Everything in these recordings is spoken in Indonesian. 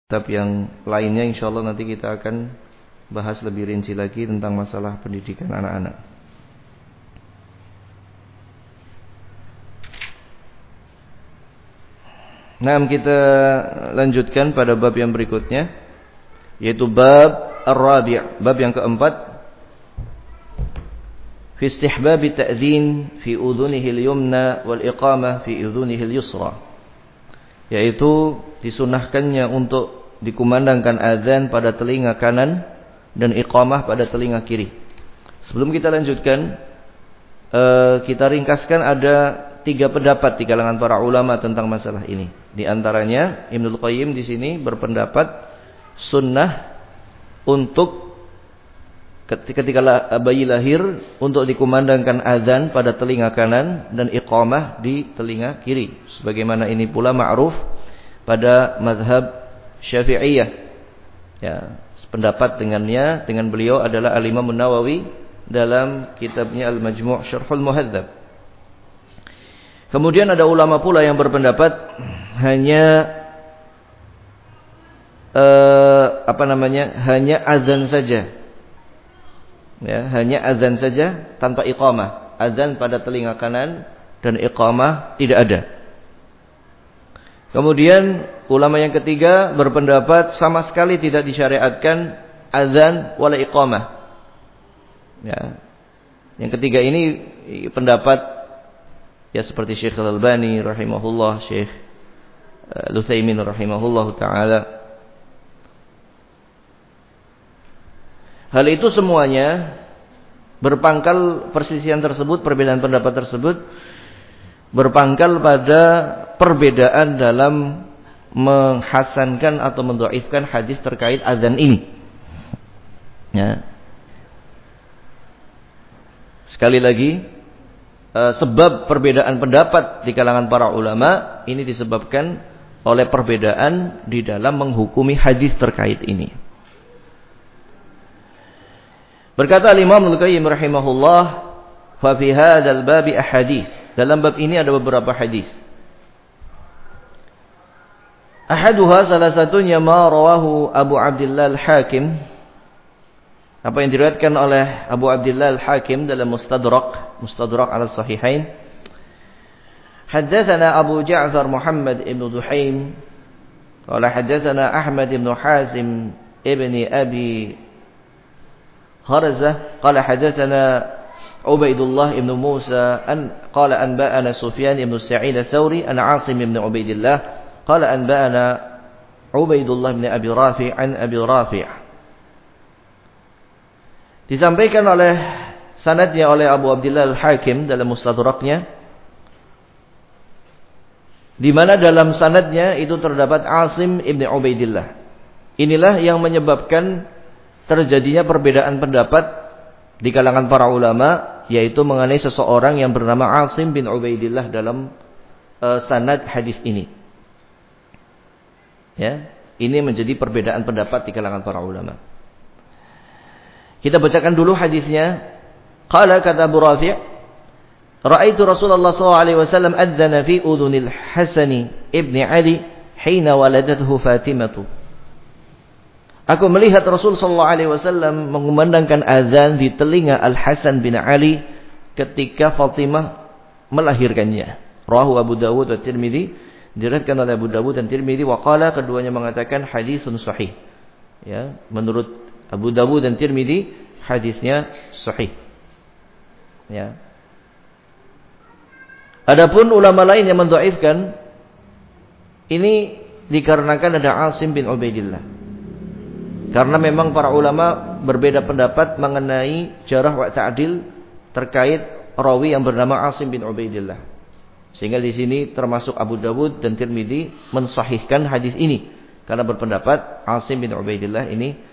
Kitab yang lainnya insyaallah nanti kita akan bahas lebih rinci lagi tentang masalah pendidikan anak-anak. Nah, kita lanjutkan pada bab yang berikutnya, yaitu bab ar-rabi', bab yang keempat. Fi istihbab ta'dzin fi udhunihi al-yumna wal iqamah fi udhunihi al-yusra. Yaitu disunahkannya untuk dikumandangkan azan pada telinga kanan dan iqamah pada telinga kiri. Sebelum kita lanjutkan, kita ringkaskan ada 3 pendapat di kalangan para ulama tentang masalah ini. Di antaranya Ibnul Qayyim di sini berpendapat sunnah untuk ketika bayi lahir untuk dikumandangkan azan pada telinga kanan dan iqamah di telinga kiri. Sebagaimana ini pula ma'ruf pada mazhab Syafi'iyah. Ya, sependapat dengan beliau adalah Al-Imam An-Nawawi dalam kitabnya Al-Majmu' Syarhul Muhadzab. Kemudian ada ulama pula yang berpendapat hanya hanya azan saja. Ya, hanya azan saja tanpa iqamah. Azan pada telinga kanan dan iqamah tidak ada. Kemudian ulama yang ketiga berpendapat sama sekali tidak disyariatkan azan wala iqamah. Ya. Yang ketiga ini pendapat ya seperti Syekh Al-Albani rahimahullah, Syekh Al-Utsaimin rahimahullah taala. Hal itu semuanya berpangkal perselisihan tersebut, perbedaan pendapat tersebut berpangkal pada perbedaan dalam menghasankan atau mendhaifkan hadis terkait azan ini. Ya. Sekali lagi, sebab perbedaan pendapat di kalangan para ulama ini disebabkan oleh perbedaan di dalam menghukumi hadis terkait ini. Berkata Imam Al-Qayyim rahimahullah, fa fi hadzal babi ahadits. Dalam bab ini ada beberapa hadis. Ahaduha, salah satunya ma rawahu Abu Abdullah Al-Hakim. Apa yang diriwayatkan oleh Abu Abdullah Al-Hakim dalam Mustadrak al-Sahihain. Haddatsana Abu Ja'far Muhammad ibn Duhaim. Qala haddatsana Ahmad ibn Hazim ibn Abi Harzah. Qala haddatsana Ubaidullah ibn Musa qala anba'ana Sufyan ibn Sa'id Ats-Tsauri an 'Asim ibn Ubaidillah qala anba'ana Ubaidullah ibn Abi Rafi' an Abi Rafi'. Disampaikan oleh sanadnya oleh Abu Abdullah Al-Hakim dalam Mustadraknya, di mana dalam sanadnya itu terdapat Asim ibn Ubaidillah. Inilah yang menyebabkan terjadinya perbedaan pendapat di kalangan para ulama, yaitu mengenai seseorang yang bernama Asim bin Ubaidillah dalam sanad hadis ini. Ya, ini menjadi perbedaan pendapat di kalangan para ulama. Kita bacakan dulu hadisnya. Qala kata Abu Rafi', ra'aitu Rasulullah sallallahu alaihi wasallam adzana fi udhunil Hasan ibn Ali hina waladathu Fatimah. Aku melihat Rasul sallallahu alaihi wasallam mengumandangkan azan di telinga Al-Hasan bin Ali ketika Fatimah melahirkannya. Rawahu Abu Dawud dan Tirmidzi, diriwayatkan oleh Abu Dawud dan Tirmidzi, wa qala, keduanya mengatakan hadisun sahih. Ya, menurut Abu Dawud dan Tirmidzi hadisnya sahih. Ya. Adapun ulama lain yang mendhaifkan ini dikarenakan ada Asim bin Ubaidillah. Karena memang para ulama berbeda pendapat mengenai jarh wa ta'dil terkait rawi yang bernama Asim bin Ubaidillah. Sehingga di sini termasuk Abu Dawud dan Tirmidzi mensahihkan hadis ini karena berpendapat Asim bin Ubaidillah ini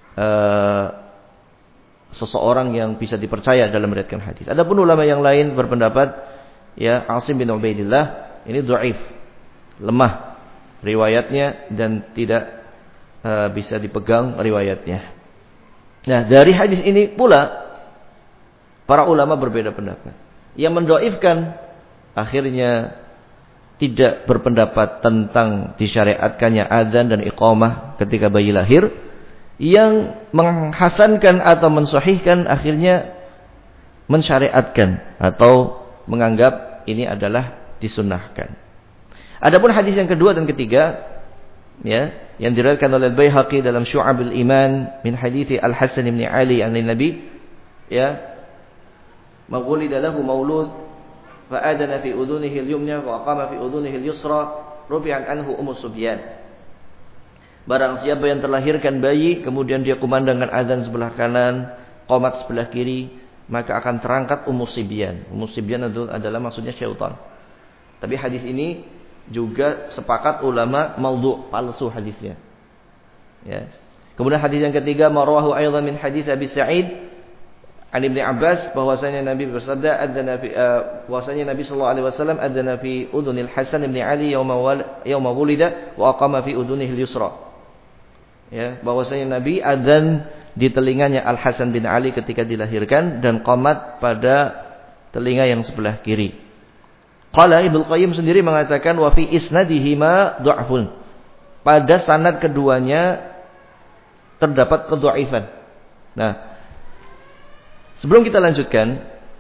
seseorang yang bisa dipercaya dalam meriwayatkan hadis. Adapun ulama yang lain berpendapat ya Asim bin Ubaidillah ini dhaif, lemah riwayatnya dan tidak bisa dipegang riwayatnya. Nah, dari hadis ini pula para ulama berbeda pendapat. Yang mendhaifkan akhirnya tidak berpendapat tentang disyariatkannya adzan dan iqamah ketika bayi lahir. Yang menghasankan atau mensahihkan akhirnya mensyariatkan atau menganggap ini adalah disunnahkan. Adapun hadis yang kedua dan ketiga, ya, yang diriwayatkan oleh Al-Baihaqi dalam Syu'abul Iman min hadithi Al-Hasan bin Ali an Nabi, ya, mawulida lahu maulud fa adana fi udhunihi al-yumna wa aqama fi udhunihi al-yusra rufi'an anhu Subyan. Barang siapa yang terlahirkan bayi kemudian dia kumandangkan azan sebelah kanan, qomat sebelah kiri, maka akan terangkat Subyan. Subyan itu adalah maksudnya syaitan. Tapi hadis ini juga sepakat ulama maudhu', palsu hadisnya. Ya. Kemudian hadis yang ketiga, marwahu aidan min hadis Abi Sa'id an Ibnu Abbas, bahwasanya Nabi bersabda bahwasanya Nabi sallallahu alaihi wasallam adzana fi udhunil Hasan bin Ali yauma wulida wa aqama fi udhunihi al-yusra. Ya, bahwasanya Nabi adzan di telinganya Al Hasan bin Ali ketika dilahirkan dan qomat pada telinga yang sebelah kiri. Qala Ibnu Qayyim sendiri mengatakan wa fi isnadihi ma dha'fun. Pada sanad keduanya terdapat kedhaifan. Nah, sebelum kita lanjutkan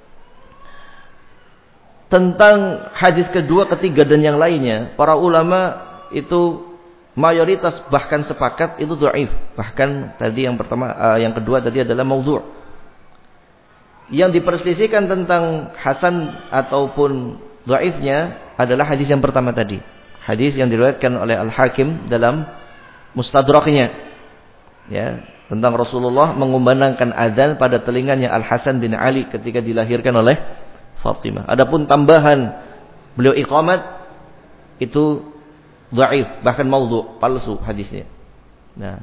tentang hadis kedua, ketiga dan yang lainnya, para ulama itu mayoritas bahkan sepakat itu dhaif. Bahkan tadi yang pertama, yang kedua tadi adalah maudhu'. Yang diperselisihkan tentang hasan ataupun dhaifnya adalah hadis yang pertama tadi. Hadis yang diriwayatkan oleh Al-Hakim dalam Mustadraknya. Ya, tentang Rasulullah mengumandangkan azan pada telinganya Al Hasan bin Ali ketika dilahirkan oleh Fatimah. Adapun tambahan beliau iqamat itu dhaif, bahkan maudhu', palsu hadisnya. Nah,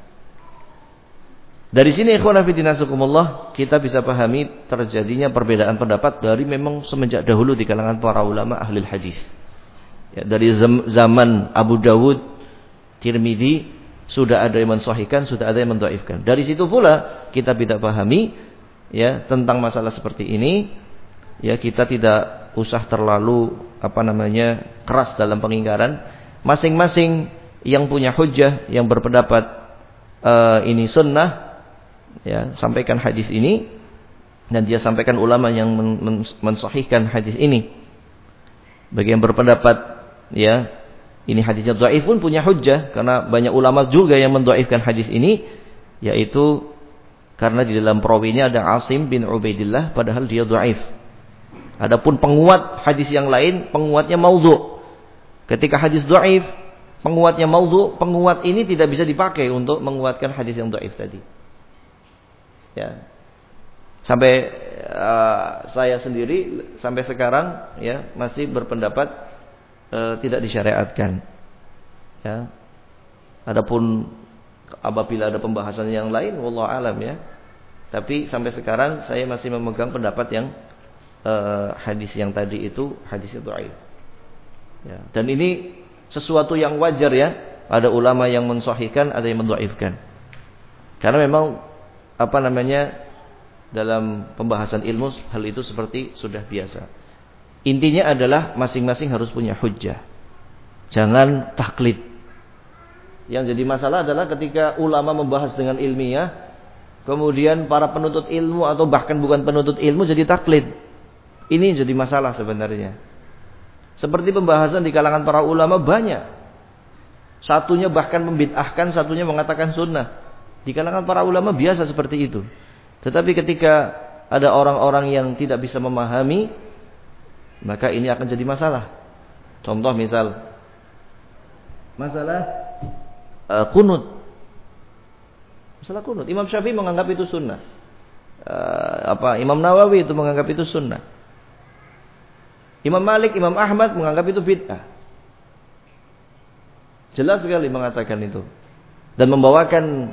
dari sini ikhwan fillah nasakumullah, kita bisa pahami terjadinya perbedaan pendapat dari memang semenjak dahulu di kalangan para ulama ahli hadis. Ya, dari zaman Abu Dawud, Tirmidzi sudah ada yang mensahihkan, sudah ada yang mendhaifkan. Dari situ pula kita tidak pahami ya tentang masalah seperti ini. Ya, kita tidak usah terlalu keras dalam pengingkaran. Masing-masing yang punya hujjah, yang berpendapat ini sunnah, ya, sampaikan hadis ini, dan dia sampaikan ulama yang mensahihkan hadis ini. Bagi yang berpendapat ya ini hadisnya dhaif pun punya hujjah, karena banyak ulama juga yang mendhaifkan hadis ini, yaitu karena di dalam perawinya ada Asim bin Ubaidillah padahal dia dhaif. Adapun penguat hadis yang lain, penguatnya maudhu'. Ketika hadis dhaif, penguatnya maudhu', penguat ini tidak bisa dipakai untuk menguatkan hadis yang dhaif tadi. Ya. Sampai saya sendiri sampai sekarang ya masih berpendapat tidak disyariatkan. Ya. Adapun apabila ada pembahasan yang lain, wallahu alam ya. Tapi sampai sekarang saya masih memegang pendapat yang hadis yang tadi itu hadisnya dhaif. Ya. Dan ini sesuatu yang wajar ya. Ada ulama yang mensahihkan, ada yang mendhaifkan. Karena memang dalam pembahasan ilmu hal itu seperti sudah biasa. Intinya adalah masing-masing harus punya hujjah. Jangan taklid. Yang jadi masalah adalah ketika ulama membahas dengan ilmiah, kemudian para penuntut ilmu atau bahkan bukan penuntut ilmu jadi taklid. Ini jadi masalah sebenarnya. Seperti pembahasan di kalangan para ulama banyak. Satunya bahkan membid'ahkan, satunya mengatakan sunnah. Di kalangan para ulama biasa seperti itu. Tetapi ketika ada orang-orang yang tidak bisa memahami, maka ini akan jadi masalah. Contoh misal masalah kunut. Masalah kunut. Imam Syafi'i menganggap itu sunnah. Imam Nawawi itu menganggap itu sunnah. Imam Malik, Imam Ahmad menganggap itu bid'ah. Jelas sekali mengatakan itu. Dan membawakan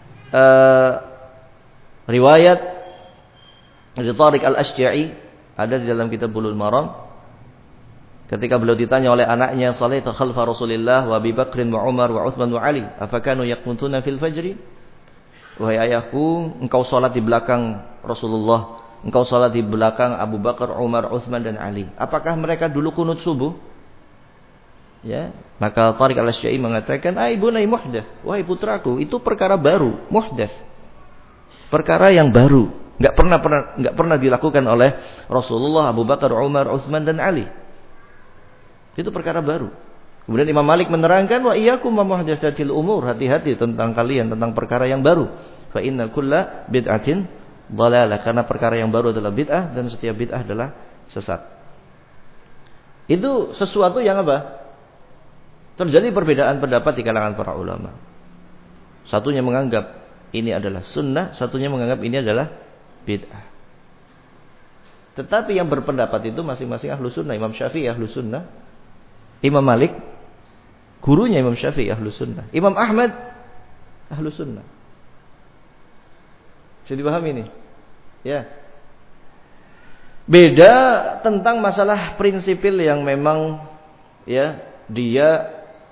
riwayat dari Tariq Al-Asy'a'i ada di dalam kitab Bulughul Maram. Ketika beliau ditanya oleh anaknya, "Shalaita khalfa Rasulillah wa Abi Bakrin wa Umar wa Utsman wa Ali, afakanu yaqnutuna fil fajri?" Wahai ayahku, engkau salat di belakang Rasulullah, engkau salat di belakang Abu Bakar, Umar, Utsman dan Ali. Apakah mereka dulu kunut subuh? Ya, maka Tariq Al-Asy'ari mengatakan, "Aibunai muhdath, wahai putraku, itu perkara baru, muhdath. Perkara yang baru, enggak pernah dilakukan oleh Rasulullah, Abu Bakar, Umar, Utsman dan Ali. Itu perkara baru." Kemudian Imam Malik menerangkan, "Wa iyyakum wa muhdatsatil umur, hati-hati tentang kalian tentang perkara yang baru. Fa inna kulla bid'atin dhalalah." Karena perkara yang baru adalah bid'ah dan setiap bid'ah adalah sesat. Itu sesuatu yang apa? Terjadi perbedaan pendapat di kalangan para ulama. Satunya menganggap ini adalah sunnah, satunya menganggap ini adalah bid'ah. Tetapi yang berpendapat itu masing-masing ahlu sunnah. Imam Syafi'i ahlu sunnah, Imam Malik gurunya Imam Syafi'i ahlu sunnah, Imam Ahmad ahlu sunnah. Bisa dipahami ini? Ya. Beda tentang masalah prinsipil yang memang ya dia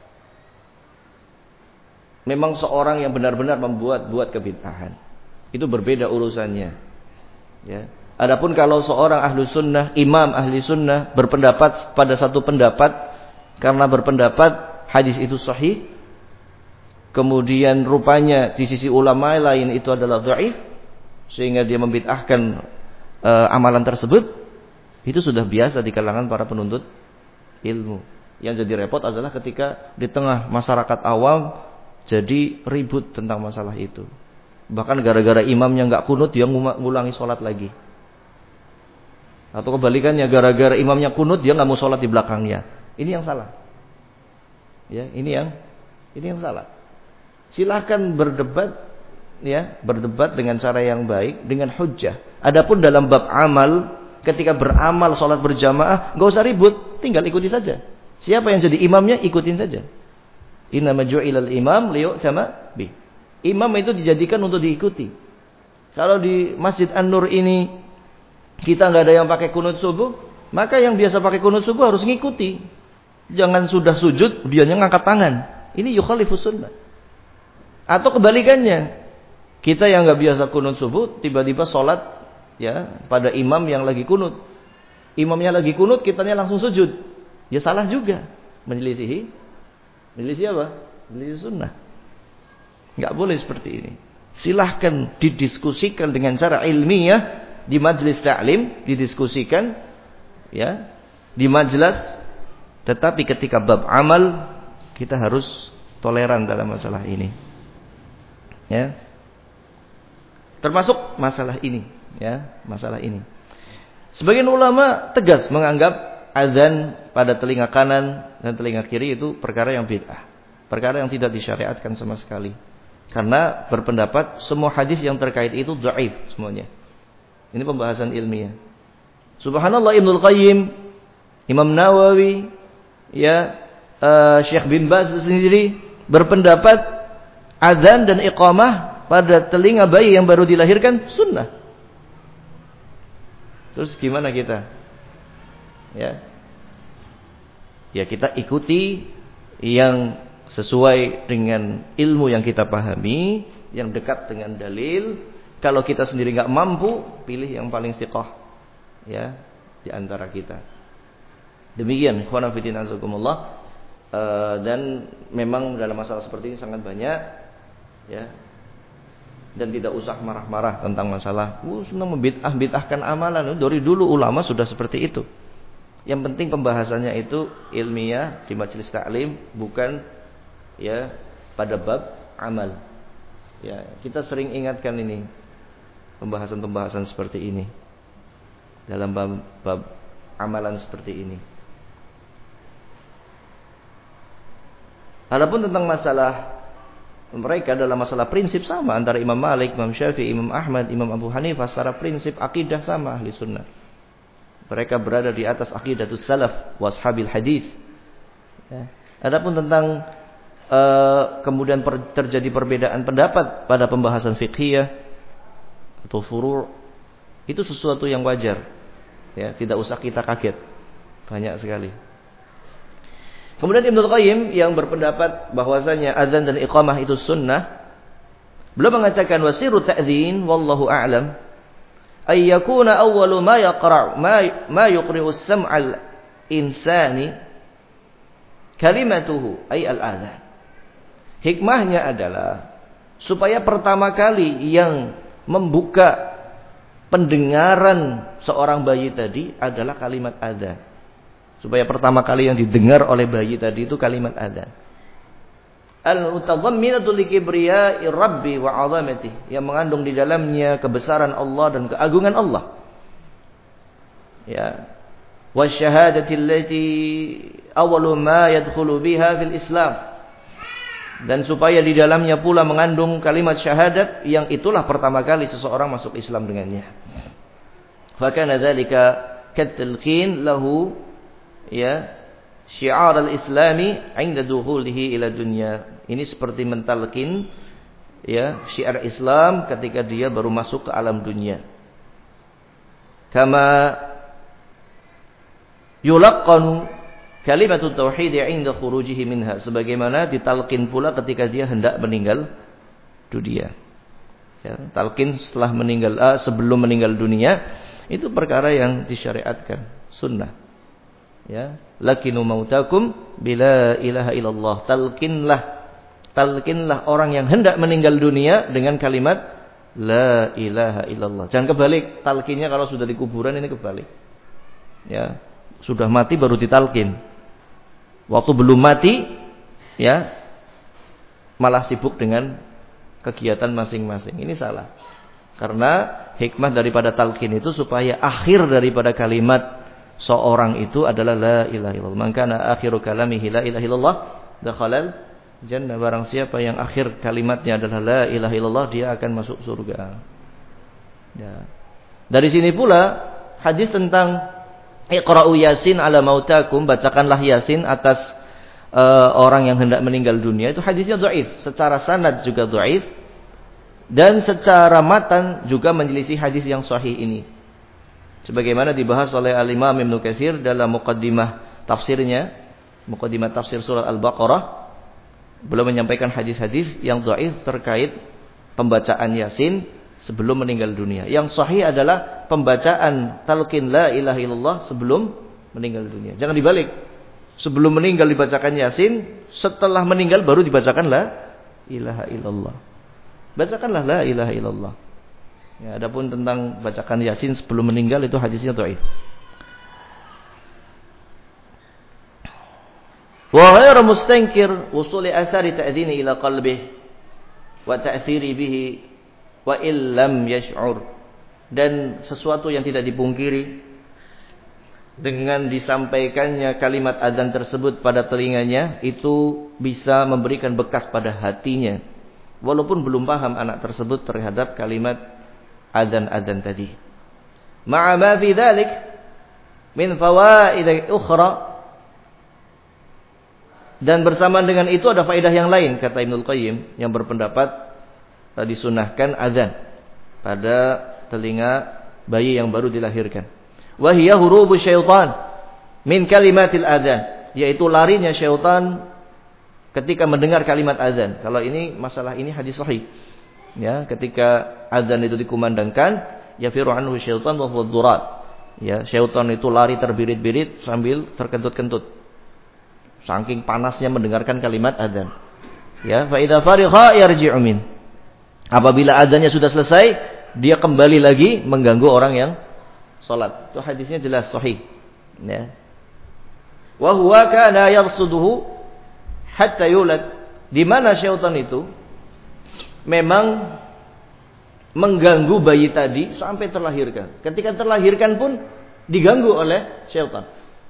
memang seorang yang benar-benar membuat kebid'ahan. Itu berbeda urusannya. Ya. Adapun kalau seorang ahlu sunnah, imam ahli sunnah berpendapat pada satu pendapat karena berpendapat hadis itu sahih, kemudian rupanya di sisi ulama lain itu adalah dhaif, sehingga dia membid'ahkan amalan tersebut, itu sudah biasa di kalangan para penuntut ilmu. Yang jadi repot adalah ketika di tengah masyarakat awam jadi ribut tentang masalah itu. Bahkan gara-gara imamnya nggak kunut, dia ngulangi sholat lagi. Atau kebalikannya, gara-gara imamnya kunut, dia nggak mau sholat di belakangnya. Ini yang salah. Ya, ini yang salah. Silahkan berdebat, ya, berdebat dengan cara yang baik, dengan hujjah. Adapun dalam bab amal, ketika beramal sholat berjamaah, nggak usah ribut, tinggal ikuti saja. Siapa yang jadi imamnya, ikutin saja. Innama ju'ilal imam liyu'tama bih. Imam itu dijadikan untuk diikuti. Kalau di Masjid An-Nur ini kita nggak ada yang pakai kunut subuh, maka yang biasa pakai kunut subuh harus ngikuti. Jangan sudah sujud, dianya ngangkat tangan. Ini yukhalifus sunnah. Atau kebalikannya, kita yang nggak biasa kunut subuh, tiba-tiba sholat ya pada imam yang lagi kunut. Imamnya lagi kunut, kitanya langsung sujud. Ya salah juga. Menyelisih apa? Menyelisih sunnah. Nggak boleh seperti ini. Silahkan didiskusikan dengan cara ilmiah di majelis ta'lim, didiskusikan ya di majelis. Tetapi ketika bab amal, kita harus toleran dalam masalah ini. Ya. Termasuk masalah ini, ya, masalah ini. Sebagian ulama tegas menganggap azan pada telinga kanan dan telinga kiri itu perkara yang bid'ah. Perkara yang tidak disyariatkan sama sekali. Karena berpendapat semua hadis yang terkait itu dhaif semuanya. Ini pembahasan ilmiah. Subhanallah, Ibnul Qayyim, Imam Nawawi, ya, Syekh bin Baz sendiri berpendapat azan dan iqamah pada telinga bayi yang baru dilahirkan sunnah. Terus gimana kita? Ya kita ikuti yang sesuai dengan ilmu yang kita pahami, yang dekat dengan dalil. Kalau kita sendiri nggak mampu, pilih yang paling thiqah ya di antara kita. Demikian, ikhwan fillah azakumullah. Dan memang dalam masalah seperti ini sangat banyak ya. Dan tidak usah marah-marah tentang masalah senang membid'ahkan amalan. Dari dulu ulama sudah seperti itu. Yang penting pembahasannya itu ilmiah di majelis ta'lim, bukan ya pada bab amal. Ya, kita sering ingatkan ini pembahasan-pembahasan seperti ini dalam bab amalan seperti ini. Adapun tentang masalah mereka dalam masalah prinsip sama antara Imam Malik, Imam Syafi'i, Imam Ahmad, Imam Abu Hanifah, secara prinsip akidah sama ahli sunnah. Mereka berada di atas aqidatus salaf washabil hadis. Ya. Adapun tentang kemudian terjadi perbedaan pendapat pada pembahasan fiqhiyah atau furu', itu sesuatu yang wajar. Ya, tidak usah kita kaget. Banyak sekali. Kemudian Ibnu Qayyim yang berpendapat bahwasanya azan dan iqamah itu sunnah, beliau mengatakan wasiru ta'dzin wallahu a'lam ay yakuna awwalu ma yuqri'u as-sam'al insani kalimatuhu ay al-adzan. Hikmahnya adalah supaya pertama kali yang membuka pendengaran seorang bayi tadi adalah kalimat adzan. Supaya pertama kali yang didengar oleh bayi tadi itu kalimat adzan. Al-mutadhamminatu likibriya'i rabbi wa 'azamatihi, yang mengandung di dalamnya kebesaran Allah dan keagungan Allah. Ya. Wa syahadati allati awwalu ma yadkhulu biha fil Islam. Dan supaya di dalamnya pula mengandung kalimat syahadat yang itulah pertama kali seseorang masuk Islam dengannya. Fa kana dzalika katalqin lahu ya syiar al-islami 'inda dukhulihi ila dunya. Ini seperti mentalkin ya syiar Islam ketika dia baru masuk ke alam dunia. Kama yulaqqanu kalimatut tauhid 'inda khurujihi minha, sebagaimana ditalqin pula ketika dia hendak meninggal dunia. Ya, talqin setelah sebelum meninggal dunia itu perkara yang disyariatkan, sunnah. Ya, lakinu mautakum bila ilaha illallah. Talqinlah orang yang hendak meninggal dunia dengan kalimat la ilaha illallah. Jangan kebalik, talqinnya kalau sudah di kuburan ini kebalik. Ya, sudah mati baru ditalqin. Waktu belum mati, ya, malah sibuk dengan kegiatan masing-masing. Ini salah. Karena hikmah daripada talqin itu supaya akhir daripada kalimat seorang itu adalah la ilaha illallah. Man kana akhiru kalamihi la ilaha illallah dakhalal jannah. Barang siapa yang akhir kalimatnya adalah la ilaha illallah, dia akan masuk surga. Ya. Dari sini pula hadis tentang Iqra'u Yasin ala mautakum, bacakanlah Yasin atas orang yang hendak meninggal dunia, itu hadisnya dhaif, secara sanad juga dhaif dan secara matan juga menyelisih hadis yang sahih ini. Sebagaimana dibahas oleh Al-Imam Ibnu Katsir dalam muqaddimah tafsirnya, muqaddimah tafsir surat Al-Baqarah, beliau menyampaikan hadis-hadis yang dhaif terkait pembacaan Yasin sebelum meninggal dunia. Yang sahih adalah pembacaan talqin la ilaha illallah sebelum meninggal dunia. Jangan dibalik. Sebelum meninggal dibacakan Yasin, setelah meninggal baru dibacakan la ilaha illallah. Bacakanlah la ilaha illallah. Ya, adapun tentang bacakan Yasin sebelum meninggal itu hadisnya dhaif. Wa ghairu mustankir wusuli athari ta'dhini ila qalbihi wa ta'thiri bihi wa illam yash'ur, dan sesuatu yang tidak dipungkiri dengan disampaikannya kalimat azan tersebut pada telinganya itu bisa memberikan bekas pada hatinya walaupun belum paham anak tersebut terhadap kalimat azan-azan tadi. Ma'a ma fi dzalik min fawaid ukhra, dan bersamaan dengan itu ada faedah yang lain, kata Ibnu Qayyim, yang berpendapat disunahkan azan pada telinga bayi yang baru dilahirkan. Wa hiya hurubu syaitan min kalimatil adzan, yaitu larinya syaitan ketika mendengar kalimat azan. Kalau ini masalah ini hadis sahih. Ya, ketika azan itu dikumandangkan, yafiru anhu syaitan wa huwa durat. Ya, syaitan itu lari terbirit-birit sambil terkentut-kentut. Saking panasnya mendengarkan kalimat azan. Ya, fa idza farigha yarji'u min. Apabila azannya sudah selesai, dia kembali lagi mengganggu orang yang salat. Itu hadisnya jelas sahih. Ya. Wa huwa kana yarsuduhu hatta yulad. Di mana syaitan itu memang mengganggu bayi tadi sampai terlahirkan. Ketika terlahirkan pun diganggu oleh syaitan.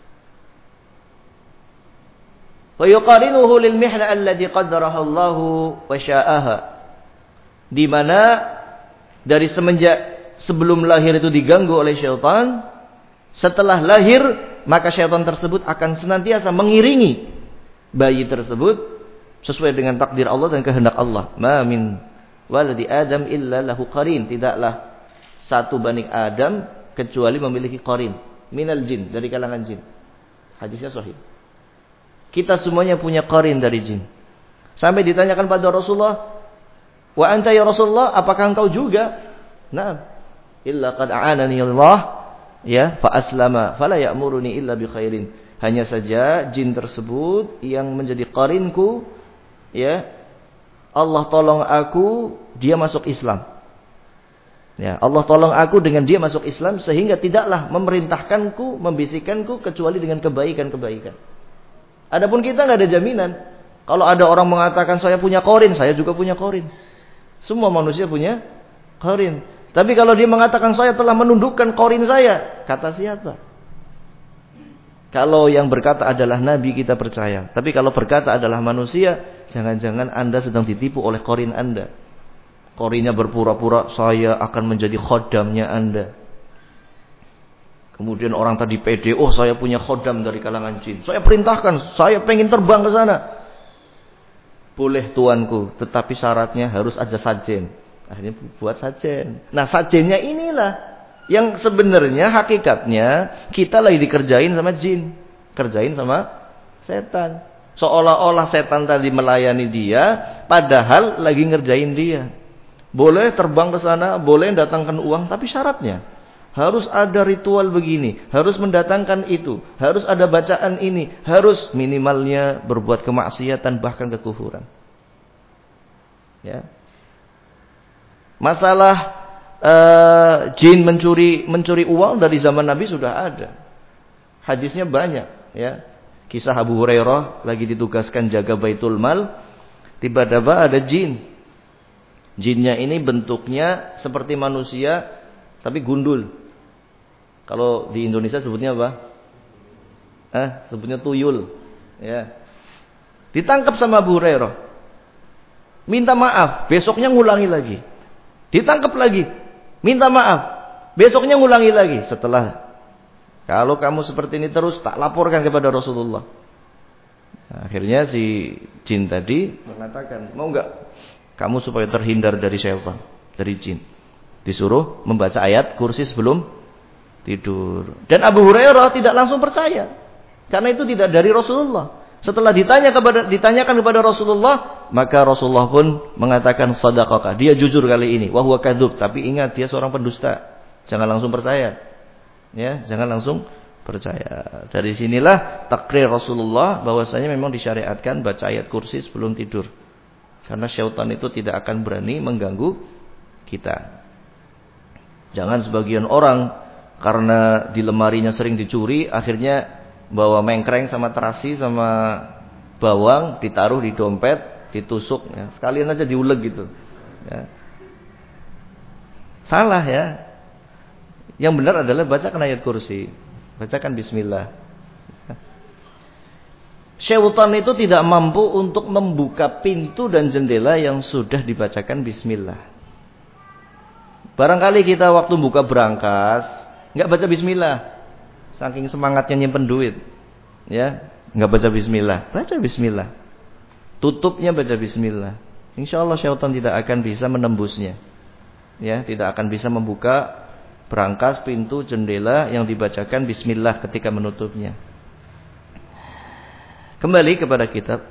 Wa yuqarinuhu lil mihna allati qaddaraha Allahu wa sya'aha. Di mana dari semenjak sebelum lahir itu diganggu oleh syaitan, setelah lahir maka syaitan tersebut akan senantiasa mengiringi bayi tersebut sesuai dengan takdir Allah dan kehendak Allah. Ma min waladi Adam illa lahu qarin. Tidaklah satu bani Adam kecuali memiliki qarin minal jin, dari kalangan jin. Hadisnya sahih. Kita semuanya punya qarin dari jin. Sampai ditanyakan pada Rasulullah, wa anta ya Rasulullah, apakah engkau juga? Naam. Illa qad a'anani Allah ya fa aslama fala ya'muruni illa bi khairin. Hanya saja jin tersebut yang menjadi qarinku, ya, Allah tolong aku, dia masuk Islam. Ya, Allah tolong aku dengan dia masuk Islam sehingga tidaklah memerintahkanku, membisikkanku kecuali dengan kebaikan-kebaikan. Adapun kita nggak ada jaminan. Kalau ada orang mengatakan saya punya qarin, saya juga punya qarin. Semua manusia punya qarin. Tapi kalau dia mengatakan saya telah menundukkan qarin saya, kata siapa? Kalau yang berkata adalah Nabi kita percaya. Tapi kalau berkata adalah manusia, jangan-jangan Anda sedang ditipu oleh qarin Anda. Qarinnya berpura-pura saya akan menjadi khodamnya Anda. Kemudian orang tadi pede, oh saya punya khodam dari kalangan jin. Saya perintahkan, saya pengen terbang ke sana. Boleh tuanku, tetapi syaratnya harus ada sajen. Akhirnya buat sajen. Nah sajennya inilah yang sebenarnya hakikatnya kita lagi dikerjain sama jin. Kerjain sama setan. Seolah-olah setan tadi melayani dia, padahal lagi ngerjain dia. Boleh terbang ke sana, boleh datangkan uang, tapi syaratnya harus ada ritual begini, harus mendatangkan itu, harus ada bacaan ini, harus minimalnya berbuat kemaksiatan bahkan kekufuran. Ya. Masalah jin mencuri uang dari zaman Nabi sudah ada. Hadisnya banyak, ya. Kisah Abu Hurairah lagi ditugaskan jaga Baitul Mal, tiba-tiba ada jin. Jinnya ini bentuknya seperti manusia tapi gundul. Kalau di Indonesia sebutnya apa? Sebutnya tuyul. Ya. Ditangkap sama Abu Hurairah. Minta maaf, besoknya ngulangi lagi. Ditangkap lagi. Minta maaf, besoknya ngulangi lagi. Setelah, kalau kamu seperti ini terus, tak laporkan kepada Rasulullah. Akhirnya si jin tadi mengatakan, mau enggak kamu supaya terhindar dari syaitan, dari jin, disuruh membaca ayat kursi sebelum tidur. Dan Abu Hurairah tidak langsung percaya, karena itu tidak dari Rasulullah. Setelah ditanyakan kepada Rasulullah, maka Rasulullah pun mengatakan sadaqaka, dia jujur kali ini, wa huwa kadzub, tapi ingat dia seorang pendusta. Jangan langsung percaya. Ya, jangan langsung percaya. Dari sinilah takrir Rasulullah bahwasanya memang disyariatkan baca ayat kursi sebelum tidur. Karena syaitan itu tidak akan berani mengganggu kita. Jangan sebagian orang karena di lemarinya sering dicuri, akhirnya bawa mengkreng sama terasi sama bawang, ditaruh di dompet, ditusuk, ya. Sekalian aja diuleg gitu. Ya. Salah ya. Yang benar adalah bacakan ayat kursi, bacakan bismillah. Syaitan itu tidak mampu untuk membuka pintu dan jendela yang sudah dibacakan bismillah. Barangkali kita waktu buka brankas nggak baca bismillah, saking semangatnya nyimpen duit, ya nggak baca bismillah. Baca bismillah, tutupnya baca bismillah. Insya Allah syaitan tidak akan bisa menembusnya, ya tidak akan bisa membuka brankas, pintu, jendela yang dibacakan bismillah ketika menutupnya. Kembali kepada kitab.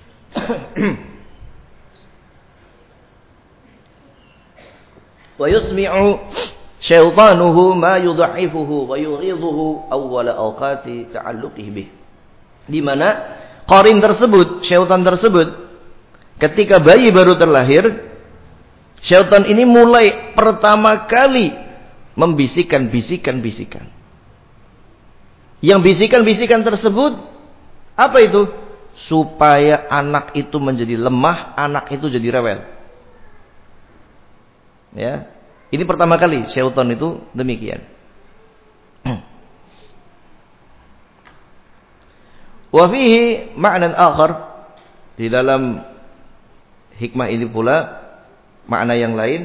Wa yusmi'u syaitanuhu ma yudha'ifuhu wa yughidhuhu awwala awqati ta'alluqihi bih. Di mana qarin tersebut, syaitan tersebut, ketika bayi baru terlahir, syaitan ini mulai pertama kali membisikkan bisikan-bisikan. Yang bisikan-bisikan tersebut apa itu? Supaya anak itu menjadi lemah, anak itu jadi rewel. Ya, ini pertama kali syaitan itu demikian. Wa fihi ma'nan akhar, di dalam hikmah ini pula makna yang lain,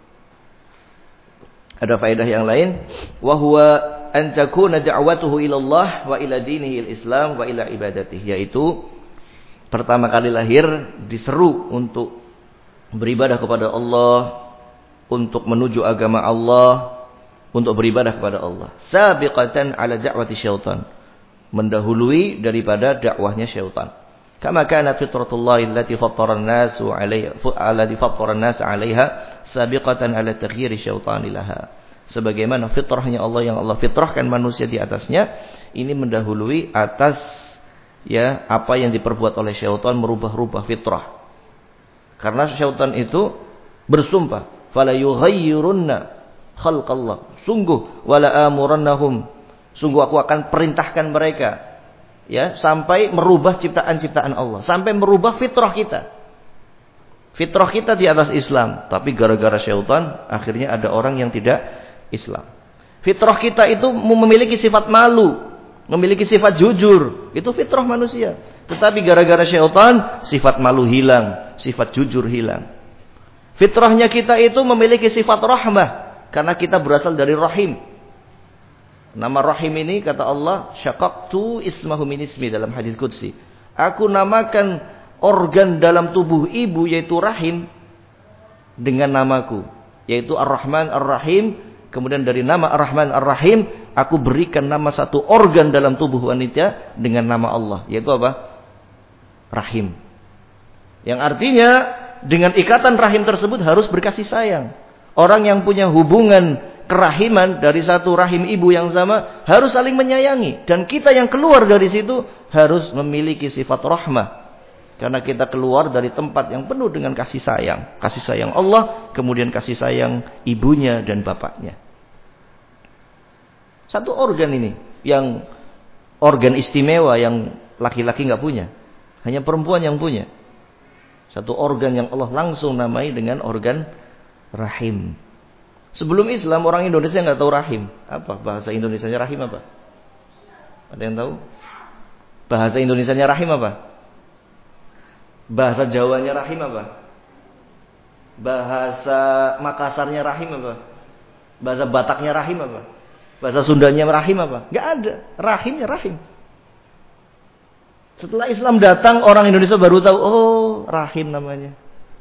ada faedah yang lain. Wa huwa an takuna da'watuhu ila Allah wa ila dinihi al-Islam wa ila ibadatihi, yaitu pertama kali lahir diseru untuk beribadah kepada Allah, untuk menuju agama Allah, untuk beribadah kepada Allah. Sabiqatan ala da'wati syaitan, mendahului daripada dakwahnya syaitan. Kama kanat fitratullah allati fattara an-nas 'alaiha sabiqatan ala taghyir syaitan laha. Sebagaimana fitrahnya Allah yang Allah fitrahkan manusia di atasnya, ini mendahului atas ya apa yang diperbuat oleh syaitan merubah-rubah fitrah. Karena syaitan itu bersumpah, fala yughayyirunna khalqallah. Sungguh wala amurannahum. Sungguh aku akan perintahkan mereka ya sampai merubah ciptaan-ciptaan Allah, sampai merubah fitrah kita. Fitrah kita di atas Islam, tapi gara-gara syaitan akhirnya ada orang yang tidak Islam. Fitrah kita itu memiliki sifat malu, memiliki sifat jujur, itu fitrah manusia. Tetapi gara-gara syaitan sifat malu hilang, sifat jujur hilang. Fitrahnya kita itu memiliki sifat rahmah karena kita berasal dari rahim. Nama rahim ini kata Allah, syaqaqtu ismahu min ismi dalam hadis qudsi. Aku namakan organ dalam tubuh ibu yaitu rahim dengan namaku, yaitu Ar-Rahman Ar-Rahim. Kemudian dari nama Ar-Rahman Ar-Rahim aku berikan nama satu organ dalam tubuh wanita dengan nama Allah, yaitu apa? Rahim. Yang artinya dengan ikatan rahim tersebut harus berkasih sayang. Orang yang punya hubungan kerahiman dari satu rahim ibu yang sama harus saling menyayangi. Dan kita yang keluar dari situ harus memiliki sifat rahmah. Karena kita keluar dari tempat yang penuh dengan kasih sayang. Kasih sayang Allah, kemudian kasih sayang ibunya dan bapaknya. Satu organ ini, yang organ istimewa yang laki-laki nggak punya. Hanya perempuan yang punya. Satu organ yang Allah langsung namai dengan organ rahim. Sebelum Islam orang Indonesia nggak tahu rahim. Apa bahasa Indonesianya rahim apa? Ada yang tahu? Bahasa Indonesianya rahim apa? Bahasa Jawanya rahim apa? Bahasa Makassarnya rahim apa? Bahasa Bataknya rahim apa? Bahasa Sundanya rahim apa? Nggak ada. Rahimnya rahim. Setelah Islam datang orang Indonesia baru tahu, oh rahim namanya.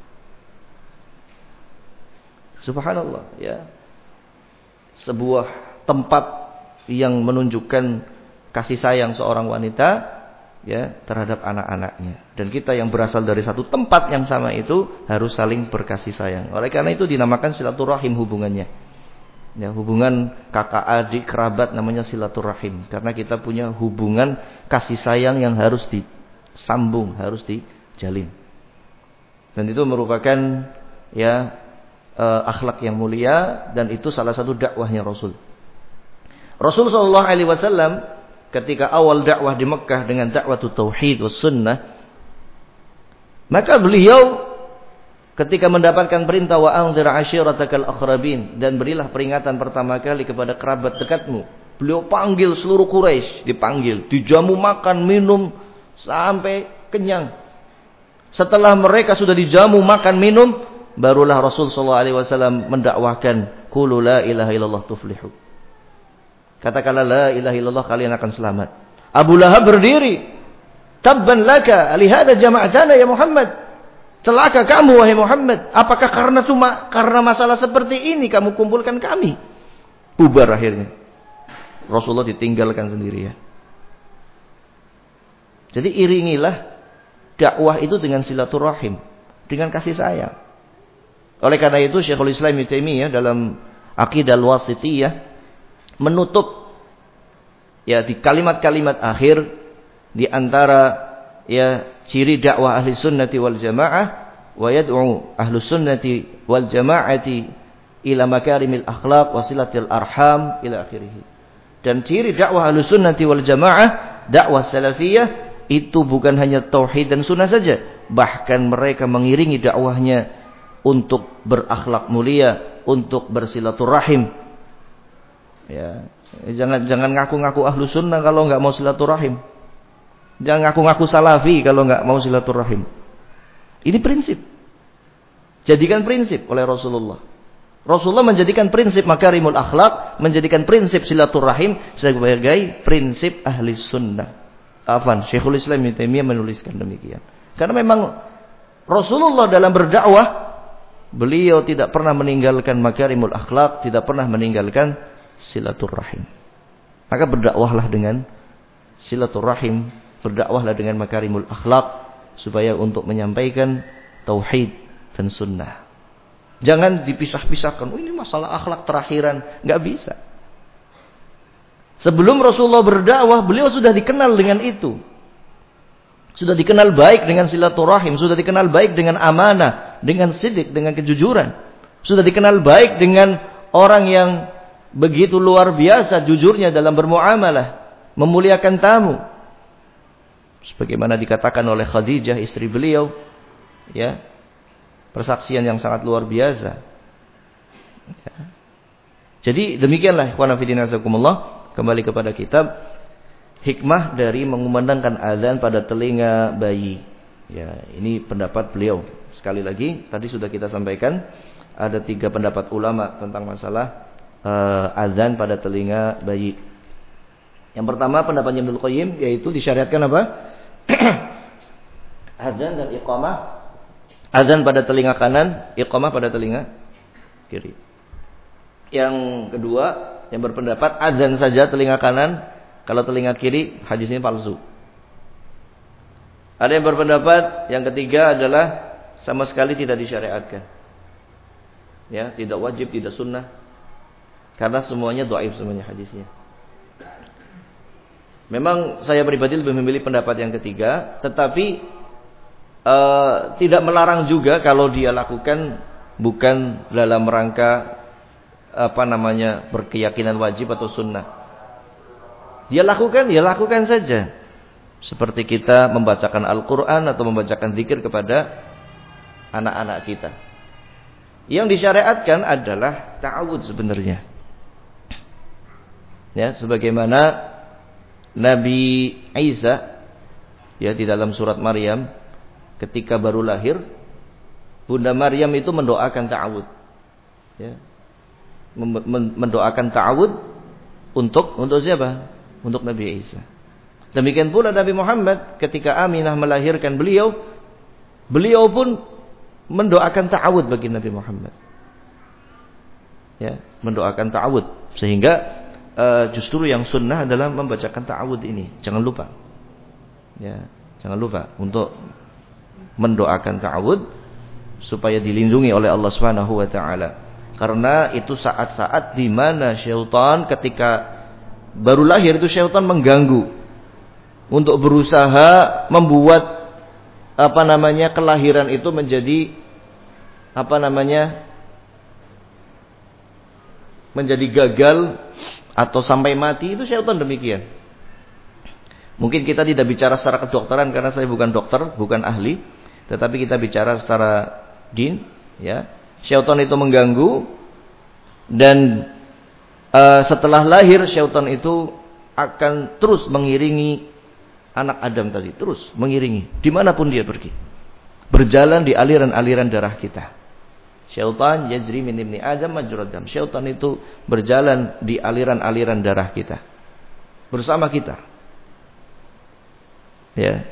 Subhanallah ya. Sebuah tempat yang menunjukkan kasih sayang seorang wanita ya terhadap anak-anaknya. Dan kita yang berasal dari satu tempat yang sama itu harus saling berkasih sayang. Oleh karena itu dinamakan silaturahim hubungannya. Ya, hubungan kakak adik kerabat namanya silaturahim karena kita punya hubungan kasih sayang yang harus disambung, harus dijalin. Dan itu merupakan ya akhlak yang mulia dan itu salah satu dakwahnya Rasul. Rasul sallallahu alaihi wasallam ketika awal dakwah di Mekah dengan dakwah tauhid was sunnah, maka beliau ketika mendapatkan perintah wa anzir ashiratakal aqrabin dan berilah peringatan pertama kali kepada kerabat dekatmu, beliau panggil seluruh Quraisy, dipanggil, dijamu makan minum sampai kenyang. Setelah mereka sudah dijamu makan minum, barulah Rasul sallallahu alaihi wasallam mendakwahkan qulu la ilaha illallah tuflihu. Katakanlah la ilaha illallah kalian akan selamat. Abu Lahab berdiri, tabban laka alihada jama'atana ya Muhammad. Celaka kamu wahai Muhammad. Apakah karena masalah seperti ini kamu kumpulkan kami? Bubar akhirnya. Rasulullah ditinggalkan sendirian. Jadi iringilah dakwah itu dengan silaturahim, dengan kasih sayang. Oleh karena itu Syekhul Islam Ibnu Taimiyah dalam Aqidah Al-Wasithiyah menutup ya di kalimat-kalimat akhir di antara ya ciri dakwah ahli sunnati wal jamaah wa yad'u ahli sunnati wal jamaati ila makarimil akhlaq wa silatil arham ila akhirih. Dan ciri dakwah ahli sunnati wal jamaah, dakwah salafiyah itu bukan hanya tauhid dan sunnah saja, bahkan mereka mengiringi dakwahnya untuk berakhlak mulia, untuk bersilaturahim. Ya, jangan ngaku-ngaku ahlu sunnah kalau nggak mau silaturahim. Jangan ngaku-ngaku salafi kalau nggak mau silaturahim. Ini prinsip. Jadikan prinsip oleh Rasulullah. Rasulullah menjadikan prinsip makarimul akhlak, menjadikan prinsip silaturahim sebagai prinsip ahli sunnah. Afan, Syekhul Islam Ibnu Taimiyah menuliskan demikian. Karena memang Rasulullah dalam berdakwah, beliau tidak pernah meninggalkan makarimul akhlak, tidak pernah meninggalkan silaturahim. Maka berdakwahlah dengan silaturahim, berdakwahlah dengan makarimul akhlak supaya untuk menyampaikan tauhid dan sunnah. Jangan dipisah-pisahkan. Oh, ini masalah akhlak terakhiran. Nggak bisa. Sebelum Rasulullah berdakwah, beliau sudah dikenal dengan itu. Sudah dikenal baik dengan silaturahim. Sudah dikenal baik dengan amanah. Dengan sidik, dengan kejujuran. Sudah dikenal baik dengan orang yang begitu luar biasa jujurnya dalam bermuamalah. Memuliakan tamu. Sebagaimana dikatakan oleh Khadijah, istri beliau. Ya. Persaksian yang sangat luar biasa. Ya. Jadi demikianlah ikhwan fillah azakumullah, kembali kepada kitab, hikmah dari mengumandangkan azan pada telinga bayi. Ya, ini pendapat beliau. Sekali lagi, tadi sudah kita sampaikan ada 3 pendapat ulama tentang masalah azan pada telinga bayi. Yang pertama pendapatnya Ibnu Qayyim, yaitu disyariatkan apa? Azan dan iqamah. Azan pada telinga kanan, iqamah pada telinga kiri. Yang kedua, yang berpendapat azan saja telinga kanan, kalau telinga kiri hadisnya palsu. Ada yang berpendapat yang ketiga adalah sama sekali tidak disyariatkan. Ya, tidak wajib, tidak sunnah. Karena semuanya dhaif semuanya hadisnya. Memang saya pribadi lebih memilih pendapat yang ketiga, tetapi tidak melarang juga kalau dia lakukan bukan dalam rangka berkeyakinan wajib atau sunnah. Dia lakukan saja. Seperti kita membacakan Al-Quran atau membacakan zikir kepada anak-anak kita. Yang disyariatkan adalah ta'awud sebenarnya. Ya, sebagaimana Nabi Isa ya di dalam surat Maryam ketika baru lahir, Bunda Maryam itu mendoakan ta'awud. Ya. Mendoakan ta'awud untuk siapa? Untuk Nabi Isa. Demikian pula Nabi Muhammad ketika Aminah melahirkan beliau pun mendoakan ta'awud bagi Nabi Muhammad. Ya, mendoakan ta'awud. Sehingga justru yang sunnah adalah membacakan ta'awud ini. Jangan lupa. Ya, jangan lupa untuk mendoakan ta'awud supaya dilindungi oleh Allah Subhanahu wa taala. Karena itu saat-saat di mana syaitan ketika baru lahir itu syaitan mengganggu untuk berusaha membuat kelahiran itu menjadi menjadi gagal atau sampai mati. Itu syaitan demikian. Mungkin kita tidak bicara secara kedokteran karena saya bukan dokter, bukan ahli. Tetapi kita bicara secara din, ya. Syaitan itu mengganggu dan setelah lahir syaitan itu akan terus mengiringi anak Adam tadi, terus mengiringi dimanapun dia pergi, berjalan di aliran-aliran darah kita. Syaitan yajri min ibni Adam majrad dam. Syaitan itu berjalan di aliran-aliran darah kita, bersama kita. Ya.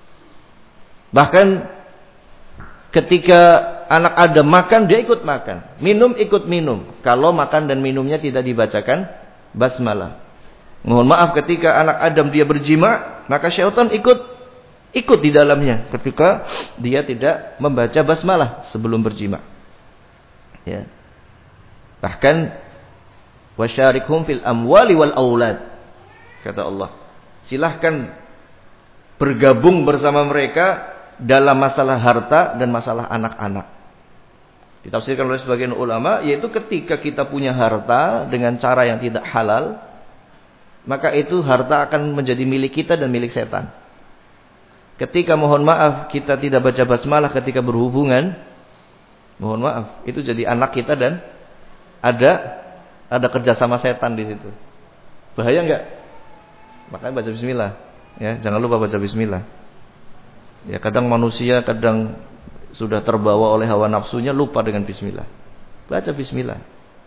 Bahkan ketika anak Adam makan, dia ikut makan. Minum, ikut minum. Kalau makan dan minumnya tidak dibacakan basmalah. Mohon maaf ketika anak Adam dia berjima, maka syaitan ikut di dalamnya ketika dia tidak membaca basmalah sebelum berjima. Ya. Bahkan wasyarikhum fil amwali wal aulad. Kata Allah, silahkan bergabung bersama mereka dalam masalah harta dan masalah anak-anak. Ditafsirkan oleh sebagian ulama, yaitu ketika kita punya harta dengan cara yang tidak halal, maka itu harta akan menjadi milik kita dan milik setan. Ketika mohon maaf kita tidak baca basmalah ketika berhubungan, mohon maaf, itu jadi anak kita dan ada kerjasama setan di situ. Bahaya enggak? Makanya baca bismillah. Ya, jangan lupa baca bismillah. Ya, kadang manusia sudah terbawa oleh hawa nafsunya, lupa dengan bismillah. Baca bismillah.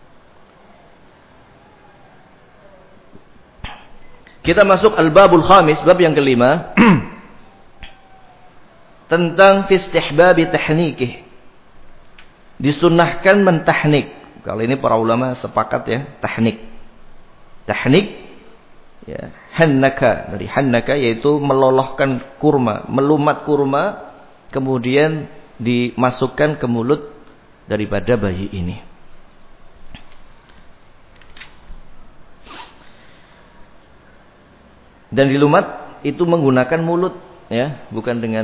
Kita masuk al-babul khamis, bab yang kelima. Tentang fistihbabi tahnikih. Disunnahkan mentahnik. Kalau ini para ulama sepakat ya, tahnik. Tahnik ya, hannaka, dari hannaka yaitu melolohkan kurma, melumat kurma kemudian dimasukkan ke mulut daripada bayi ini. Dan dilumat itu menggunakan mulut, ya, bukan dengan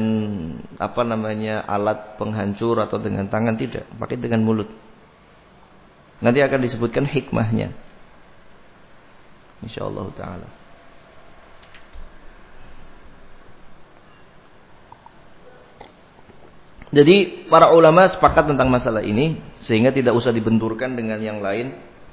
alat penghancur atau dengan tangan, tidak, pakai dengan mulut. Nanti akan disebutkan hikmahnya, insyaallah taala. Jadi para ulama sepakat tentang masalah ini sehingga tidak usah dibenturkan dengan yang lain.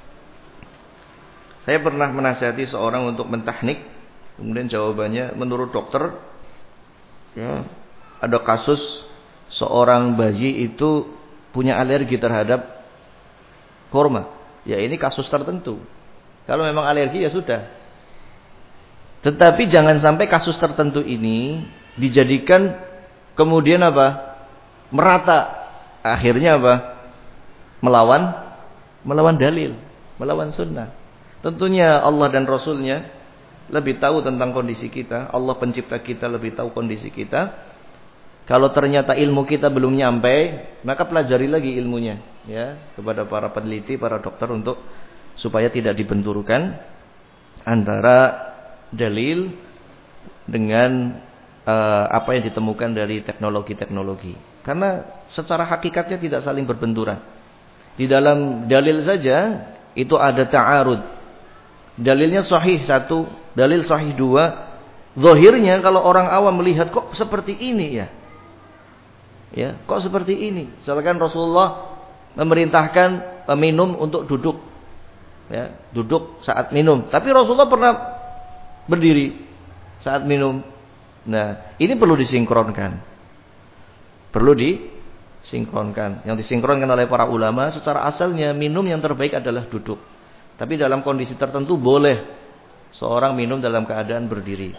Saya pernah menasihati seorang untuk mentahnik, kemudian jawabannya menurut dokter, ya, ada kasus seorang bayi itu punya alergi terhadap kurma. Ya ini kasus tertentu. Kalau memang alergi ya sudah. Tetapi jangan sampai kasus tertentu ini dijadikan kemudian merata. Akhirnya melawan dalil, melawan sunnah. Tentunya Allah dan Rasulnya lebih tahu tentang kondisi kita. Allah pencipta kita lebih tahu kondisi kita. Kalau ternyata ilmu kita belum nyampe, maka pelajari lagi ilmunya, ya, kepada para peneliti, para dokter supaya tidak dibenturkan antara dalil dengan apa yang ditemukan dari teknologi-teknologi. Karena secara hakikatnya tidak saling berbenturan. Di dalam dalil saja itu ada ta'arud. Dalilnya sahih satu, dalil sahih dua. Zahirnya kalau orang awam melihat kok seperti ini ya. Ya, kok seperti ini? Misalkan Rasulullah memerintahkan peminum untuk duduk. Ya, duduk saat minum. Tapi Rasulullah pernah berdiri saat minum. Nah, ini perlu disinkronkan. Perlu disinkronkan. Yang disinkronkan oleh para ulama secara asalnya minum yang terbaik adalah duduk. Tapi dalam kondisi tertentu boleh seorang minum dalam keadaan berdiri.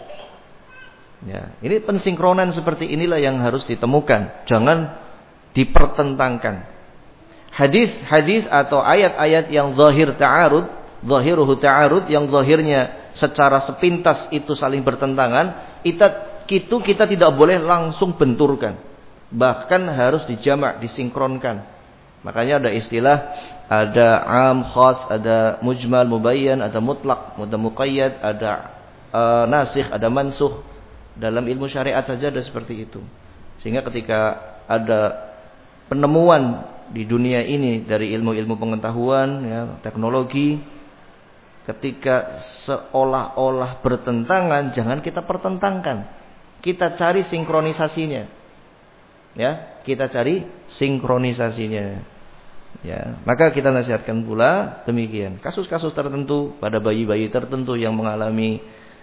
Ya, ini pensinkronan seperti inilah yang harus ditemukan. Jangan dipertentangkan. Hadis-hadis atau ayat-ayat yang zahir ta'arud, zahiruhu ta'arud, yang zahirnya secara sepintas itu saling bertentangan, itu kita tidak boleh langsung benturkan. Bahkan harus dijamak, disinkronkan. Makanya ada istilah, ada am, khas, ada mujmal, mubayyan, ada mutlak, ada muqayyad, ada nasikh, ada mansukh. Dalam ilmu syariat saja ada seperti itu. Sehingga ketika ada penemuan di dunia ini dari ilmu-ilmu pengetahuan, ya, teknologi, ketika seolah-olah bertentangan, jangan kita pertentangkan. Kita cari sinkronisasinya. Ya, kita cari sinkronisasinya. Ya, maka kita nasihatkan pula demikian. Kasus-kasus tertentu pada bayi-bayi tertentu yang mengalami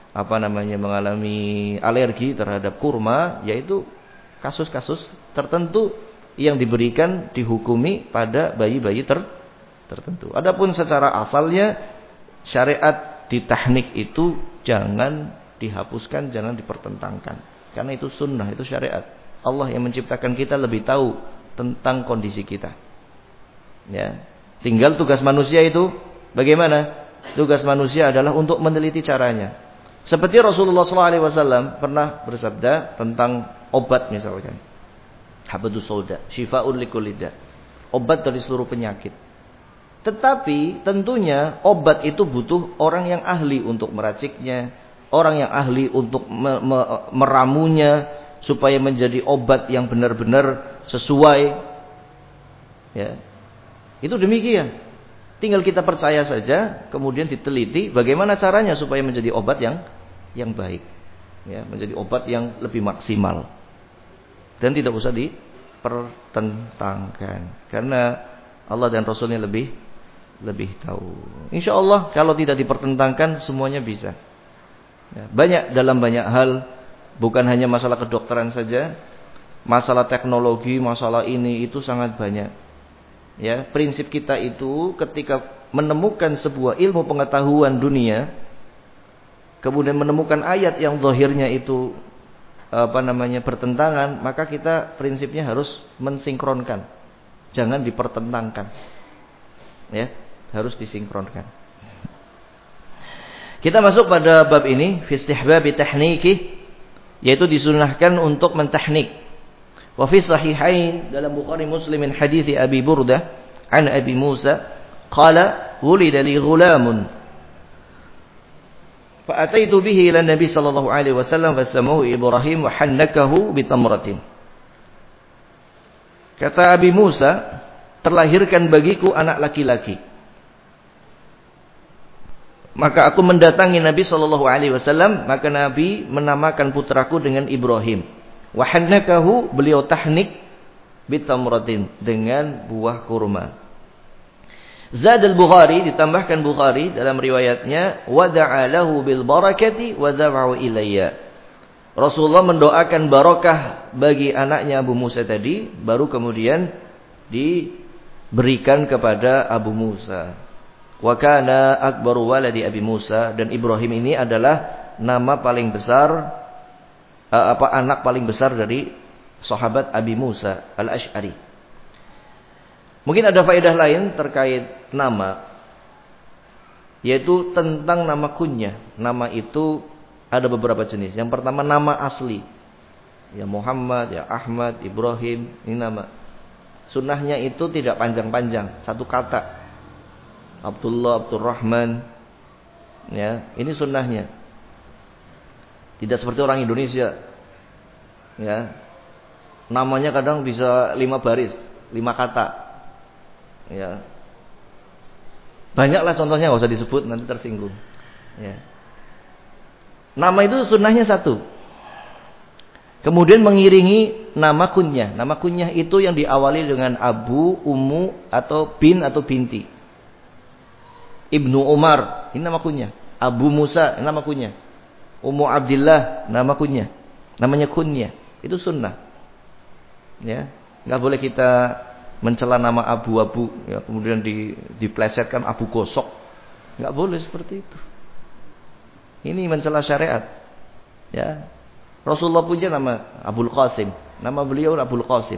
alergi terhadap kurma, yaitu kasus-kasus tertentu yang diberikan dihukumi pada bayi-bayi tertentu. Adapun secara asalnya syariat di tahnik itu jangan dihapuskan, jangan dipertentangkan. Karena itu sunnah, itu syariat. Allah yang menciptakan kita lebih tahu tentang kondisi kita. Ya, tinggal tugas manusia itu bagaimana? Tugas manusia adalah untuk meneliti caranya. Seperti Rasulullah SAW pernah bersabda tentang obat misalkan. Habbatus sauda, syifa'un likulli da. Obat dari seluruh penyakit. Tetapi tentunya obat itu butuh orang yang ahli untuk meraciknya, orang yang ahli untuk meramunya supaya menjadi obat yang benar-benar sesuai. Ya. Itu demikian. Tinggal kita percaya saja, kemudian diteliti bagaimana caranya supaya menjadi obat yang baik, ya, menjadi obat yang lebih maksimal, dan tidak usah dipertentangkan, karena Allah dan Rasulnya lebih tahu. Insya Allah kalau tidak dipertentangkan semuanya bisa. Ya, dalam banyak hal, bukan hanya masalah kedokteran saja, masalah teknologi, masalah ini itu sangat banyak. Ya, prinsip kita itu ketika menemukan sebuah ilmu pengetahuan dunia, kemudian menemukan ayat yang zahirnya itu bertentangan, maka kita prinsipnya harus mensinkronkan. Jangan dipertentangkan. Ya, harus disinkronkan. Kita masuk pada bab ini, fi istihbabi tahniki, yaitu disunahkan untuk mentahnik. Wa fi sahihain dalam Bukhari Muslim min hadits Abi Burdah an Abi Musa qala wulida li ghulamun fa ataitu bihi ila Nabi sallallahu alaihi wasallam fasamahu Ibrahim wa hannakahu bi tamratin. Kata Abi Musa, terlahirkan bagiku anak laki-laki. Maka aku mendatangi Nabi sallallahu alaihi wasallam, maka Nabi menamakan putraku dengan Ibrahim. Wa hannakahu, beliau tahnik bitamratin, dengan buah kurma. Zad al-Bukhari, ditambahkan Bukhari dalam riwayatnya, wa da'a lahu bil barakati wa da'u ilayya. Rasulullah mendoakan barakah bagi anaknya Abu Musa tadi, baru kemudian diberikan kepada Abu Musa. Wa kana akbaru waladi Abi Musa, dan Ibrahim ini adalah nama paling besar, anak paling besar dari sahabat Abi Musa Al-Asy'ari. Mungkin ada faedah lain terkait nama, yaitu tentang nama kunyah. Nama itu ada beberapa jenis. Yang pertama nama asli, ya Muhammad, ya Ahmad, Ibrahim, ini nama. Sunnahnya itu tidak panjang-panjang, satu kata. Abdullah, Abdurrahman, ya, ini sunnahnya. Tidak seperti orang Indonesia, ya, namanya kadang bisa 5 baris, 5 kata, ya. Banyaklah contohnya, nggak usah disebut nanti tersinggung, ya. Nama itu sunnahnya satu. Kemudian mengiringi nama kunyah. Nama kunyah itu yang diawali dengan Abu, Ummu, atau bin atau binti. Ibnu Umar, ini nama kunyah. Abu Musa, ini nama kunyah. Ummu Abdillah, nama kunyah. Namanya kunyah. Itu sunnah. Ya, nggak boleh kita mencela nama Abu-Abu, ya, kemudian diplesetkan Abu Gosok. Nggak boleh seperti itu. Ini mencela syariat. Ya. Rasulullah punya nama Abul Qasim. Nama beliau Abul Qasim.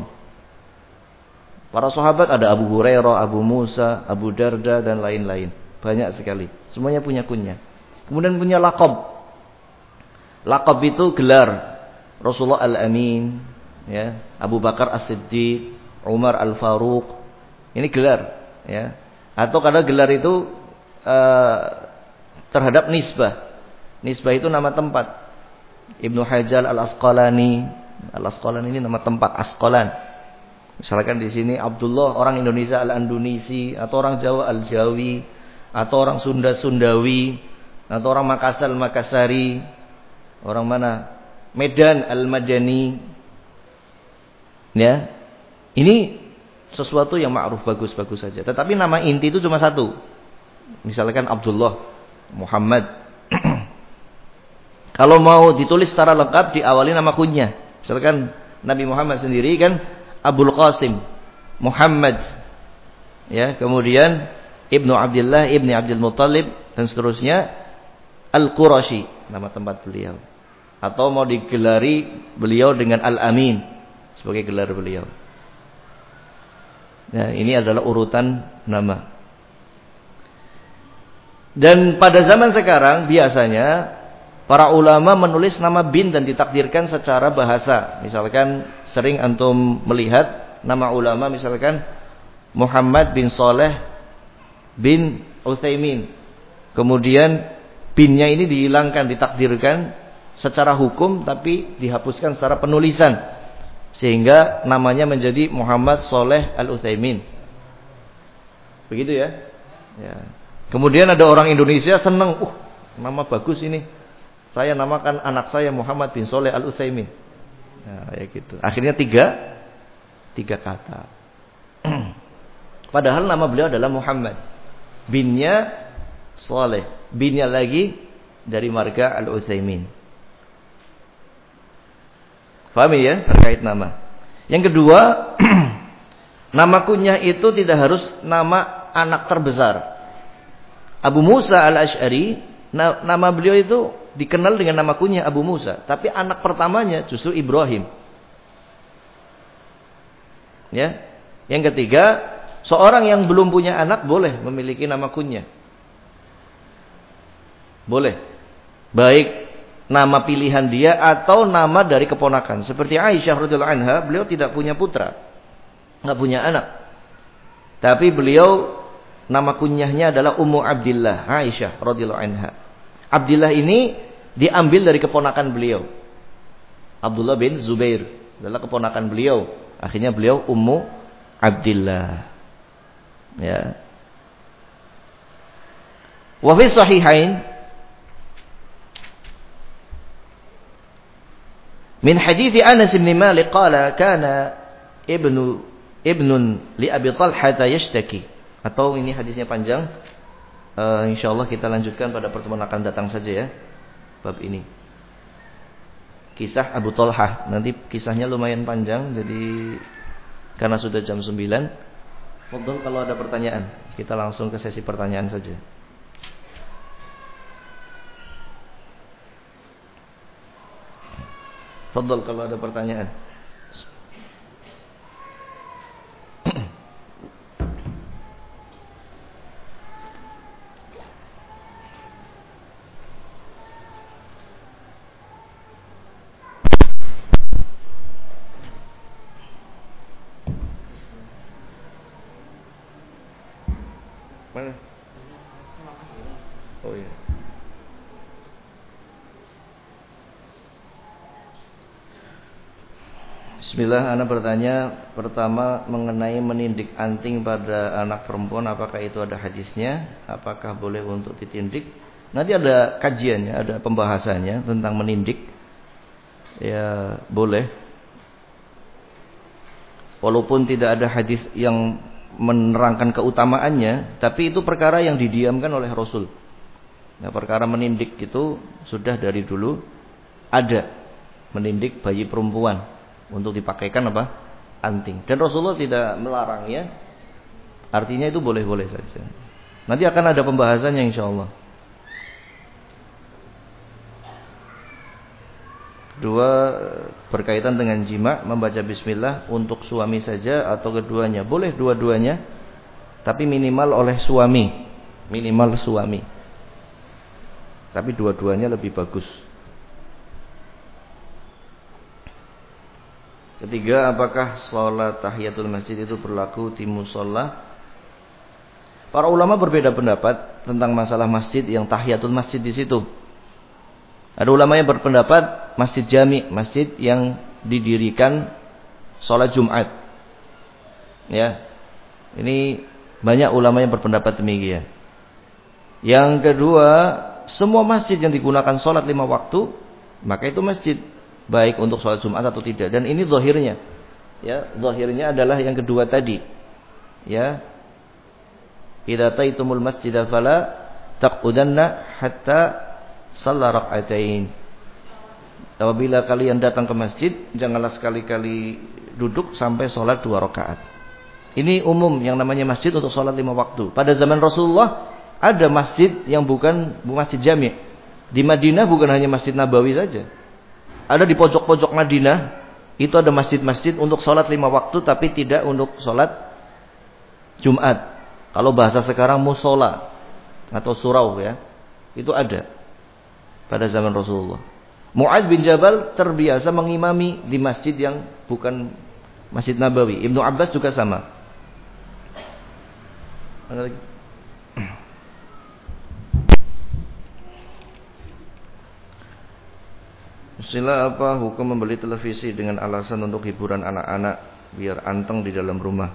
Para sahabat ada Abu Hurairah, Abu Musa, Abu Darda, dan lain-lain. Banyak sekali. Semuanya punya kunyah. Kemudian punya laqab. Laqab itu gelar. Rasulullah Al-Amin, ya, Abu Bakar As-Siddiq, Umar Al-Faruq. Ini gelar, ya. Atau kadang gelar itu terhadap nisbah. Nisbah itu nama tempat. Ibnu Hajar Al-Asqalani. Al-Asqalani ini nama tempat, Asqalan. Misalkan di sini Abdullah, orang Indonesia Al-Andunisi, atau orang Jawa Al-Jawi, atau orang Sunda Sundawi, atau orang Makassar Makassari, orang mana? Medan Al-Madani. Ya. Ini sesuatu yang ma'ruf, bagus-bagus saja. Tetapi nama inti itu cuma satu. Misalkan Abdullah, Muhammad. Kalau mau ditulis secara lengkap diawali nama kunyah. Misalkan Nabi Muhammad sendiri kan Abul Qasim, Muhammad, ya, kemudian Ibnu Abdillah, Ibni Abdul Muttalib, dan seterusnya, Al-Qurashi, nama tempat beliau. Atau mau digelari beliau dengan Al-Amin sebagai gelar beliau. Nah, ini adalah urutan nama. Dan pada zaman sekarang biasanya para ulama menulis nama bin dan ditakdirkan secara bahasa. Misalkan sering antum melihat nama ulama, misalkan Muhammad bin Saleh bin Utsaimin. Kemudian binnya ini dihilangkan, ditakdirkan secara hukum, tapi dihapuskan secara penulisan, sehingga namanya menjadi Muhammad Saleh Al-Utsaimin. Begitu ya. Ya. Kemudian ada orang Indonesia senang, nama bagus ini. Saya namakan anak saya Muhammad bin Saleh Al-Utsaimin. Nah, ya gitu. Akhirnya tiga kata. Padahal nama beliau adalah Muhammad. Binnya Saleh, binnya lagi dari marga Al-Utsaimin. Paham ya terkait nama. Yang kedua, nama kunyah itu tidak harus nama anak terbesar. Abu Musa Al-Asy'ari, nama beliau itu dikenal dengan nama kunyah Abu Musa, tapi anak pertamanya justru Ibrahim. Ya. Yang ketiga, seorang yang belum punya anak boleh memiliki nama kunyah. Boleh. Baik nama pilihan dia atau nama dari keponakan. Seperti Aisyah radhiyallahu anha, beliau tidak punya putra, nggak punya anak. Tapi beliau nama kunyahnya adalah Ummu Abdillah, Aisyah radhiyallahu anha. Abdillah ini diambil dari keponakan beliau. Abdullah bin Zubair adalah keponakan beliau. Akhirnya beliau Ummu Abdillah. Ya. Wa fi sahihain min hadits Anas bin Malik qala kana ibnun li Abi Talhah yashtaki. Atau ini hadisnya panjang. Insyaallah kita lanjutkan pada pertemuan akan datang saja ya. Bab ini. Kisah Abu Talhah. Nanti kisahnya lumayan panjang, jadi karena sudah jam 9. Fadhol kalau ada pertanyaan, kita langsung ke sesi pertanyaan saja. Fadhol kalau ada pertanyaan. Mana? Oh iya. Bismillah, ana bertanya pertama mengenai menindik anting pada anak perempuan, apakah itu ada hadisnya? Apakah boleh untuk ditindik? Nanti ada kajiannya, ada pembahasannya tentang menindik. Ya, boleh. Walaupun tidak ada hadis yang menerangkan keutamaannya, tapi itu perkara yang didiamkan oleh Rasul. Nah, perkara menindik itu sudah dari dulu ada, menindik bayi perempuan untuk dipakaikan apa? Anting. Dan Rasulullah tidak melarangnya. Artinya itu boleh-boleh saja. Nanti akan ada pembahasannya insyaallah. Kedua, berkaitan dengan jima, membaca bismillah untuk suami saja atau keduanya? Boleh dua-duanya, tapi minimal oleh suami. Minimal suami. Tapi dua-duanya lebih bagus. Ketiga, apakah sholat tahiyatul masjid itu berlaku di musola? Para ulama berbeda pendapat tentang masalah masjid yang tahiyatul masjid di situ. Ada ulama yang berpendapat masjid jami, masjid yang didirikan sholat Jumat. Ya, ini banyak ulama yang berpendapat demikian. Yang kedua, semua masjid yang digunakan sholat 5 waktu, maka itu masjid, baik untuk sholat Jumat atau tidak. Dan ini zahirnya, ya, zahirnya adalah yang kedua tadi. Ya, idza taitumul masjida fala taqudanna hatta shalah rak'atain. Apabila kalian datang ke masjid, janganlah sekali-kali duduk sampai sholat 2 rakaat. Ini umum yang namanya masjid untuk sholat 5 waktu. Pada zaman Rasulullah ada masjid yang bukan masjid jami'. Di Madinah bukan hanya Masjid Nabawi saja. Ada di pojok-pojok Madinah itu ada masjid-masjid untuk sholat 5 waktu, tapi tidak untuk sholat Jumat. Kalau bahasa sekarang musola atau surau, ya, itu ada pada zaman Rasulullah. Mu'adz bin Jabal terbiasa mengimami di masjid yang bukan Masjid Nabawi. Ibnu Abbas juga sama. Mana lagi? Sila apa hukum membeli televisi dengan alasan untuk hiburan anak-anak biar anteng di dalam rumah?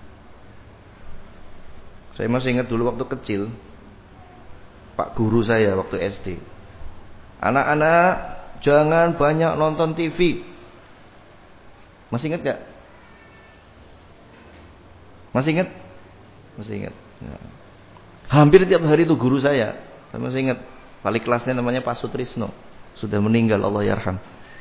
Saya masih ingat dulu waktu kecil, Pak guru saya waktu SD. Anak-anak jangan banyak nonton TV. Masih ingat gak? Masih ingat? Masih ingat. Ya. Hampir tiap hari itu guru saya masih ingat. Wali kelasnya namanya Pak Sutrisno. Sudah meninggal, Allah yarham.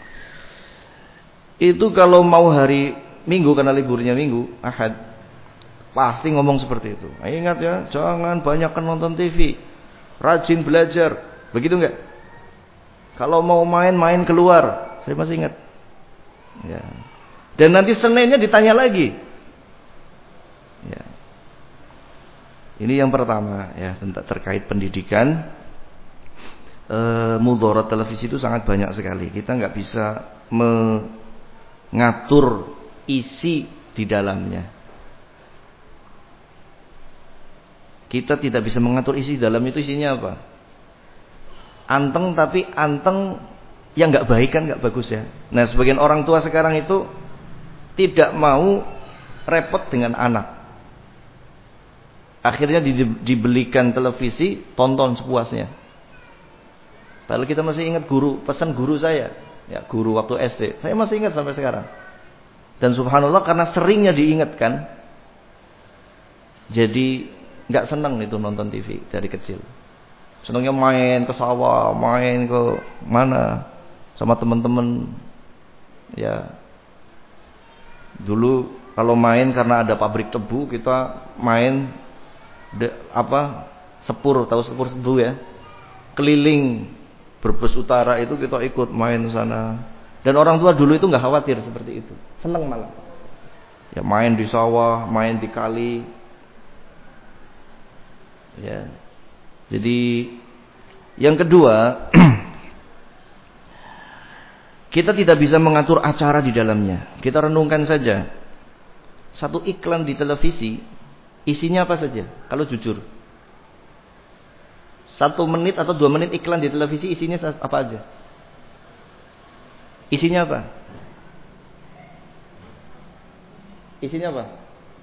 Itu kalau mau hari Minggu, karena liburnya Minggu, Ahad, pasti ngomong seperti itu. Ingat ya, jangan banyak nonton TV. Rajin belajar. Begitu enggak? Kalau mau main-main keluar. Saya masih ingat. Ya. Dan nanti Seninnya ditanya lagi. Ya. Ini yang pertama, ya, terkait pendidikan. Mudarat televisi itu sangat banyak sekali. Kita nggak bisa mengatur isi di dalamnya. Kita tidak bisa mengatur isi di dalam itu isinya apa. Anteng, tapi anteng yang nggak baik kan nggak bagus ya. Nah, sebagian orang tua sekarang itu tidak mau repot dengan anak. Akhirnya dibelikan televisi, tonton sepuasnya. Padahal kita masih ingat pesan guru saya, ya guru waktu SD. Saya masih ingat sampai sekarang. Dan subhanallah karena seringnya diingatkan, jadi nggak senang itu nonton TV dari kecil. Senangnya main ke sawah, main ke mana sama teman-teman. Ya, dulu kalau main karena ada pabrik tebu, kita main sepur, tahu sepur tebu ya, keliling Brebes Utara itu kita ikut main sana. Dan orang tua dulu itu nggak khawatir seperti itu, senang malah. Ya main di sawah, main di kali. Ya. Jadi yang kedua, kita tidak bisa mengatur acara di dalamnya. Kita renungkan saja. Satu iklan di televisi isinya apa saja? Kalau jujur. 1 menit atau 2 menit iklan di televisi isinya apa aja? Isinya apa? Isinya apa?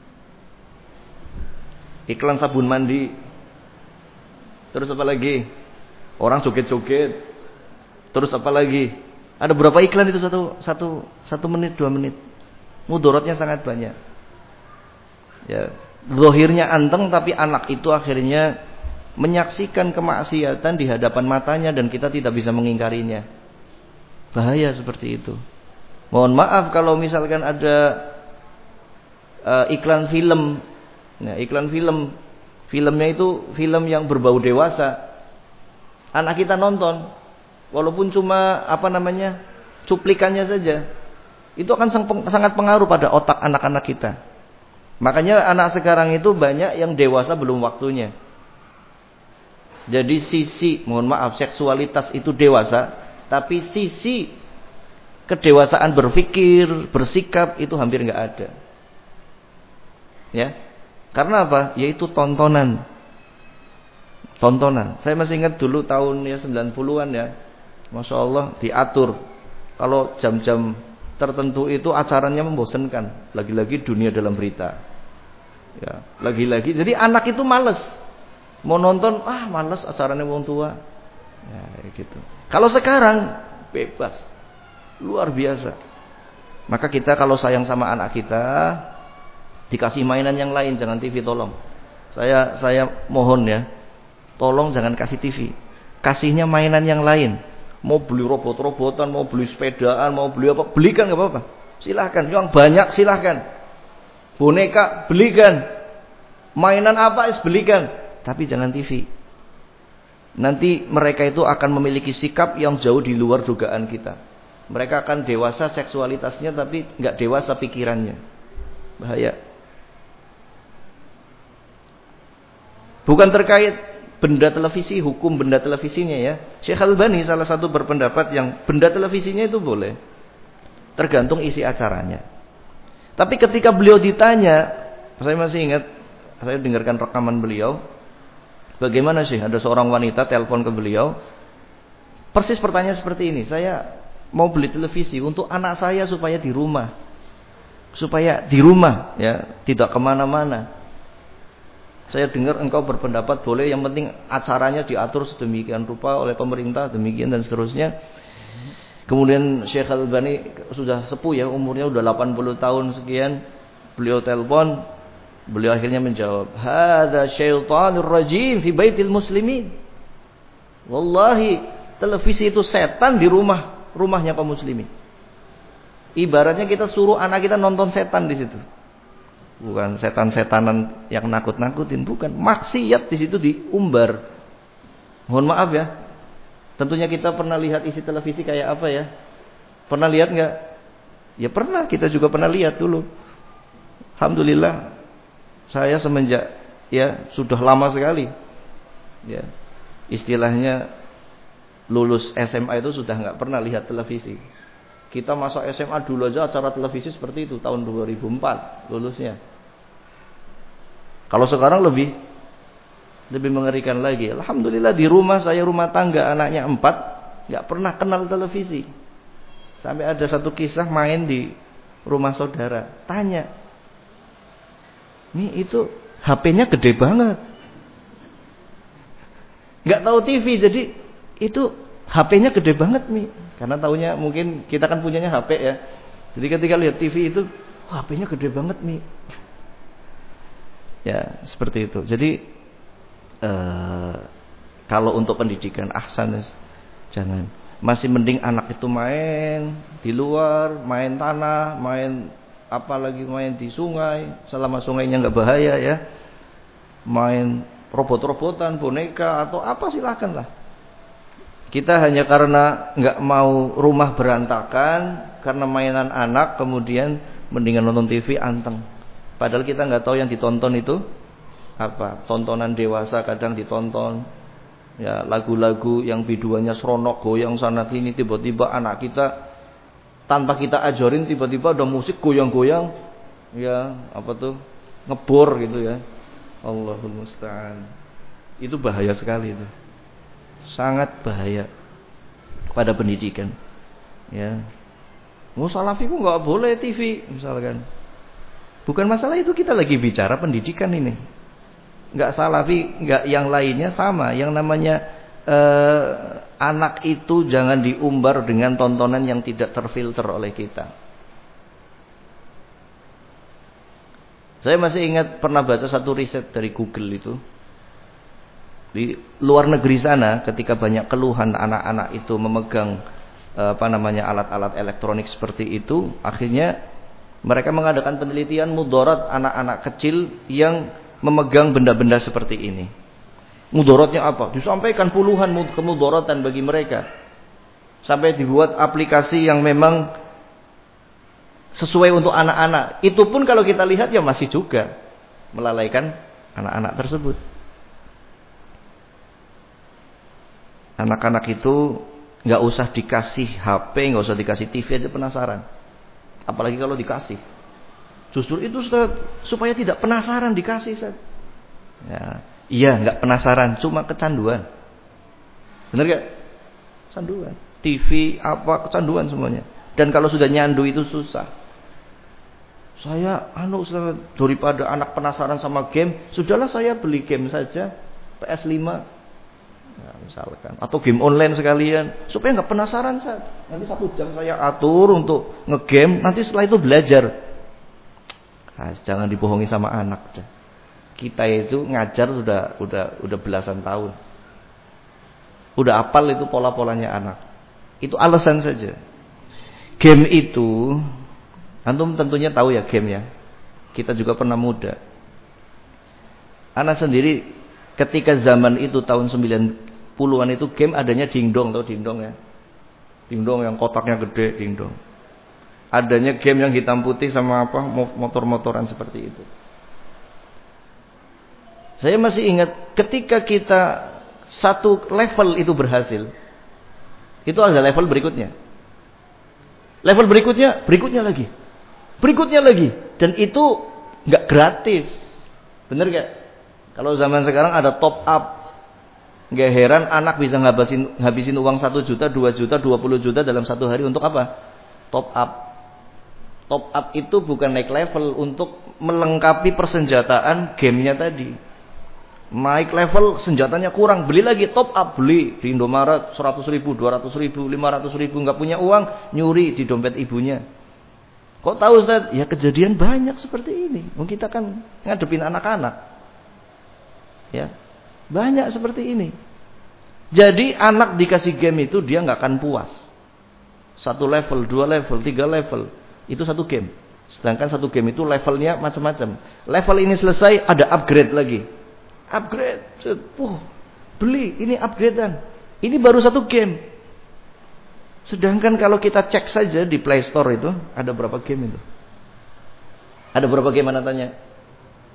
Iklan sabun mandi. Terus apa lagi? Orang joget-joget. Terus apa lagi? Ada berapa iklan itu satu menit, 2 menit? Mudaratnya sangat banyak. Ya, zahirnya anteng tapi anak itu akhirnya menyaksikan kemaksiatan di hadapan matanya dan kita tidak bisa mengingkarinya. Bahaya seperti itu. Mohon maaf kalau misalkan ada iklan film. Nah, iklan filmnya itu film yang berbau dewasa. Anak kita nonton, walaupun cuma cuplikannya saja, itu akan sangat pengaruh pada otak anak-anak kita. Makanya anak sekarang itu banyak yang dewasa belum waktunya. Jadi sisi, mohon maaf, seksualitas itu dewasa, tapi sisi kedewasaan berpikir, bersikap itu hampir nggak ada. Ya, karena apa? Yaitu tontonan. Saya masih ingat dulu tahun 90-an ya, masya Allah diatur. Kalau jam-jam tertentu itu acaranya membosankan. Lagi-lagi dunia dalam berita. Ya, lagi-lagi. Jadi anak itu malas. Mau nonton, malas acaranya wong tua. Ya, gitu. Kalau sekarang bebas. Luar biasa. Maka kita kalau sayang sama anak kita, dikasih mainan yang lain, jangan TV tolong. Saya mohon ya. Tolong jangan kasih TV. Kasihnya mainan yang lain. Mau beli robot-robotan, mau beli sepedaan, mau beli apa, belikan enggak apa-apa. Silahkan, yang banyak silahkan. Boneka belikan. Mainan apa belikan. Tapi jangan TV. Nanti mereka itu akan memiliki sikap yang jauh di luar dugaan kita. Mereka akan dewasa seksualitasnya tapi nggak dewasa pikirannya. Bahaya. Bukan terkait benda televisi, hukum benda televisinya ya. Syekh Al-Albani salah satu berpendapat yang benda televisinya itu boleh. Tergantung isi acaranya. Tapi ketika beliau ditanya, saya masih ingat, saya dengarkan rekaman beliau. Bagaimana sih ada seorang wanita telepon ke beliau. Persis pertanyaan seperti ini. Saya mau beli televisi untuk anak saya supaya di rumah. Supaya di rumah ya, tidak kemana-mana. Saya dengar engkau berpendapat boleh, yang penting acaranya diatur sedemikian rupa oleh pemerintah, demikian dan seterusnya. Kemudian Syekh Al-Albani sudah sepuh ya, umurnya sudah 80 tahun sekian. Beliau telepon. Beliau akhirnya menjawab, "Hadza syaitanur rajim fi baitil muslimin." Wallahi, televisi itu setan di rumahnya kaum muslimin. Ibaratnya kita suruh anak kita nonton setan di situ. Bukan setan-setanan yang nakut-nakutin, bukan. Maksiat di situ diumbar. Mohon maaf ya. Tentunya kita pernah lihat isi televisi kayak apa ya? Pernah lihat enggak? Ya pernah, kita juga pernah lihat dulu. Alhamdulillah. Saya semenjak ya sudah lama sekali ya istilahnya lulus SMA itu sudah nggak pernah lihat televisi. Kita masa SMA dulu aja acara televisi seperti itu, tahun 2004 lulusnya. Kalau sekarang lebih mengerikan lagi. Alhamdulillah di rumah saya rumah tangga, anaknya 4, nggak pernah kenal televisi. Sampai ada satu kisah main di rumah saudara, tanya, nih itu HP-nya gede banget, nggak tahu TV, jadi itu HP-nya gede banget nih. Karena taunya mungkin kita kan punyanya HP ya. Jadi ketika lihat TV itu, HP-nya gede banget nih. Ya, seperti itu. Jadi kalau untuk pendidikan ahsan, jangan. Masih mending anak itu main di luar, main tanah, main apalagi main di sungai, selama sungainya nggak bahaya ya. Main robot-robotan, boneka atau apa silakan lah. Kita hanya karena nggak mau rumah berantakan karena mainan anak, kemudian mendingan nonton TV anteng. Padahal kita nggak tahu yang ditonton itu apa. Tontonan dewasa kadang ditonton, ya lagu-lagu yang biduannya seronok goyang sana sini, tiba-tiba anak kita tanpa kita ajarin tiba-tiba ada musik goyang-goyang, ya apa tuh ngebor gitu ya. Allahul musta'an. Itu bahaya sekali itu. Sangat bahaya pada pendidikan. Ya. Salafiku nggak boleh TV misalkan. Bukan masalah itu, kita lagi bicara pendidikan ini. Nggak salafi, nggak yang lainnya sama. Yang namanya anak itu jangan diumbar dengan tontonan yang tidak terfilter oleh kita. Saya masih ingat pernah baca satu riset dari Google itu. Di luar negeri sana ketika banyak keluhan anak-anak itu memegang alat-alat elektronik seperti itu, akhirnya mereka mengadakan penelitian mudarat anak-anak kecil yang memegang benda-benda seperti ini. Mudaratnya apa? Disampaikan puluhan kemudaratan bagi mereka. Sampai dibuat aplikasi yang memang sesuai untuk anak-anak. Itu pun kalau kita lihat ya masih juga melalaikan anak-anak tersebut. Anak-anak itu nggak usah dikasih HP, nggak usah dikasih TV aja penasaran. Apalagi kalau dikasih. Justru itu supaya tidak penasaran dikasih. Ya, iya nggak penasaran, cuma kecanduan. Benar gak? Kecanduan. TV apa kecanduan semuanya. Dan kalau sudah nyandu itu susah. Saya daripada anak penasaran sama game, sudahlah saya beli game saja, PS5. Ya, misalkan atau game online sekalian supaya nggak penasaran saya. Nanti 1 jam saya atur untuk ngegame, nanti setelah itu belajar. Jangan dibohongi sama anak. Kita itu ngajar udah belasan tahun. Udah hafal itu pola-polanya anak. Itu alasan saja. Game itu antum tentunya tahu ya game ya. Kita juga pernah muda. Anak sendiri ketika zaman itu tahun 90-an itu game adanya dingdong, tahu dingdong ya? Dingdong yang kotaknya gede, dingdong. Adanya game yang hitam putih sama apa motor-motoran seperti itu. Saya masih ingat ketika kita satu level itu berhasil, itu ada level berikutnya. Level berikutnya lagi, dan itu nggak gratis, bener gak? Kalau zaman sekarang ada top up, nggak heran anak bisa ngabisin uang 1 juta, 2 juta, 20 juta dalam 1 hari untuk apa? Top up. Top up itu bukan naik level, untuk melengkapi persenjataan gamenya tadi. Naik level senjatanya kurang, beli lagi top up, beli di Indomaret 100 ribu, 200 ribu, 500 ribu, nggak punya uang, nyuri di dompet ibunya. Kok tahu Ustaz? Ya kejadian banyak seperti ini. Kita kan ngadepin anak-anak. Ya, banyak seperti ini. Jadi anak dikasih game itu dia nggak akan puas. 1 level, 2 level, 3 level, itu 1 game. Sedangkan 1 game itu levelnya macam-macam. Level ini selesai, ada upgrade lagi. Upgrade, beli, ini upgradean. Ini baru 1 game. Sedangkan kalau kita cek saja di Play Store itu, ada berapa game itu? Ada berapa game anak tanya?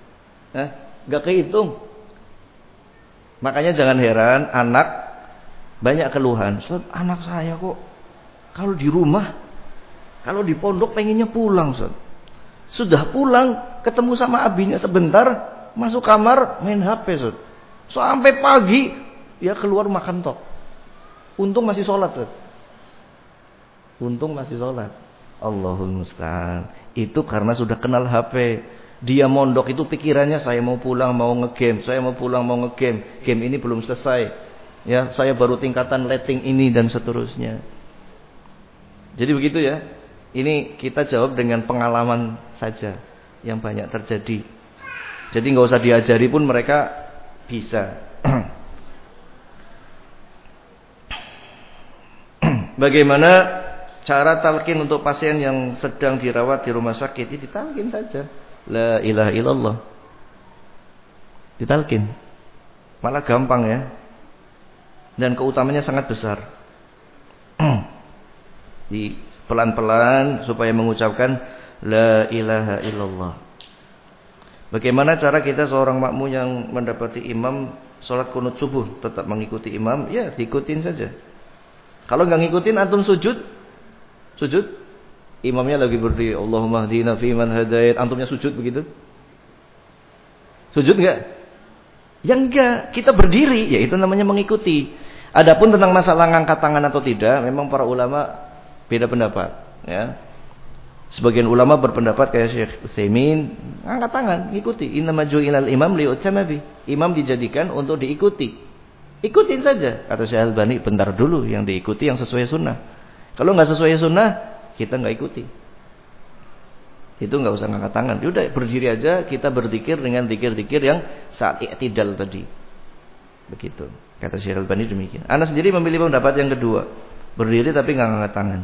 Gak kehitung. Makanya jangan heran anak Banyak keluhan. Ustaz, anak saya kok kalau di rumah, kalau di pondok pengennya pulang, Ustaz. Sudah pulang, ketemu sama abinya sebentar, masuk kamar main HP, Ustaz. Sampai pagi ya keluar makan tok. Untung masih sholat, Ustaz. Untung masih sholat. Allahul musta'an. Itu karena sudah kenal HP. Dia mondok itu pikirannya saya mau pulang mau ngegame, saya mau pulang mau ngegame. Game ini belum selesai. Ya, saya baru tingkatan rating ini dan seterusnya. Jadi begitu ya. Ini kita jawab dengan pengalaman saja yang banyak terjadi. Jadi nggak usah diajari pun mereka bisa. Bagaimana cara talqin untuk pasien yang sedang dirawat di rumah sakit? Ini ditalqin saja. La ilaha illallah. Ditalqin. Malah gampang ya. Dan keutamanya sangat besar. Di pelan-pelan supaya mengucapkan la ilaha illallah. Bagaimana cara kita seorang makmum yang mendapati imam sholat kunut subuh tetap mengikuti imam? Ya, diikutin saja. Kalau nggak ngikutin antum sujud, imamnya lagi berdiri, Allahumma hdina fiman hadait, antumnya sujud begitu? Sujud nggak? Ya enggak, kita berdiri, ya itu namanya mengikuti. Adapun tentang masalah ngangkat tangan atau tidak, memang para ulama beda pendapat, ya. Sebagian ulama berpendapat kayak Syekh Utsaimin, angkat tangan, ikuti. Innama ju'ilal imam li'utama bi. Imam dijadikan untuk diikuti. Ikutin saja. Kata Syekh Albani, bentar dulu yang diikuti yang sesuai sunnah. Kalau nggak sesuai sunnah, kita nggak ikuti. Itu nggak usah ngangkat tangan. Udah berdiri aja, kita berzikir dengan zikir-zikir yang saat i'tidal tadi. Begitu. Kata Syekh Albani demikian. Ana sendiri memilih pendapat yang kedua. Berdiri tapi nggak ngangkat tangan.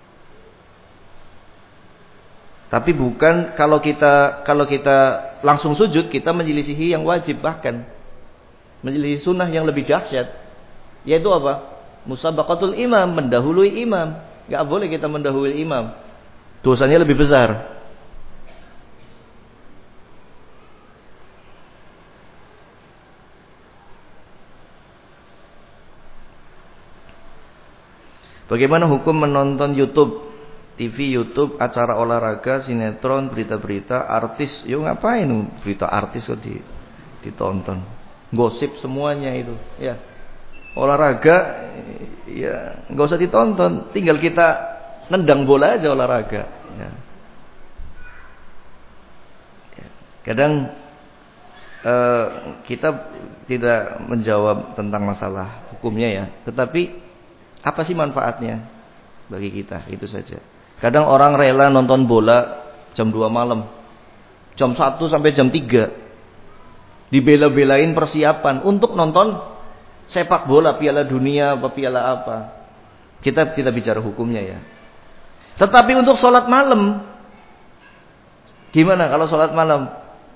Tapi bukan kalau kita langsung sujud kita menyelisihi yang wajib, bahkan menyelisihi sunnah yang lebih dahsyat, yaitu apa? Musabaqatul imam, mendahului imam. Enggak boleh kita mendahului imam. Dosanya lebih besar. Bagaimana hukum menonton YouTube? TV, YouTube, acara olahraga, sinetron, berita-berita, artis. Yo ngapain berita artis kok ditonton? Gosip semuanya itu, ya. Olahraga ya enggak usah ditonton, tinggal kita nendang bola aja olahraga, ya. Kadang kita tidak menjawab tentang masalah hukumnya ya, tetapi apa sih manfaatnya bagi kita, itu saja. Kadang orang rela nonton bola jam 2 malam. Jam 1 sampai jam 3. Dibela-belain persiapan untuk nonton sepak bola, Piala Dunia apa Piala apa. Kita bicara hukumnya ya. Tetapi untuk sholat malam, gimana kalau sholat malam?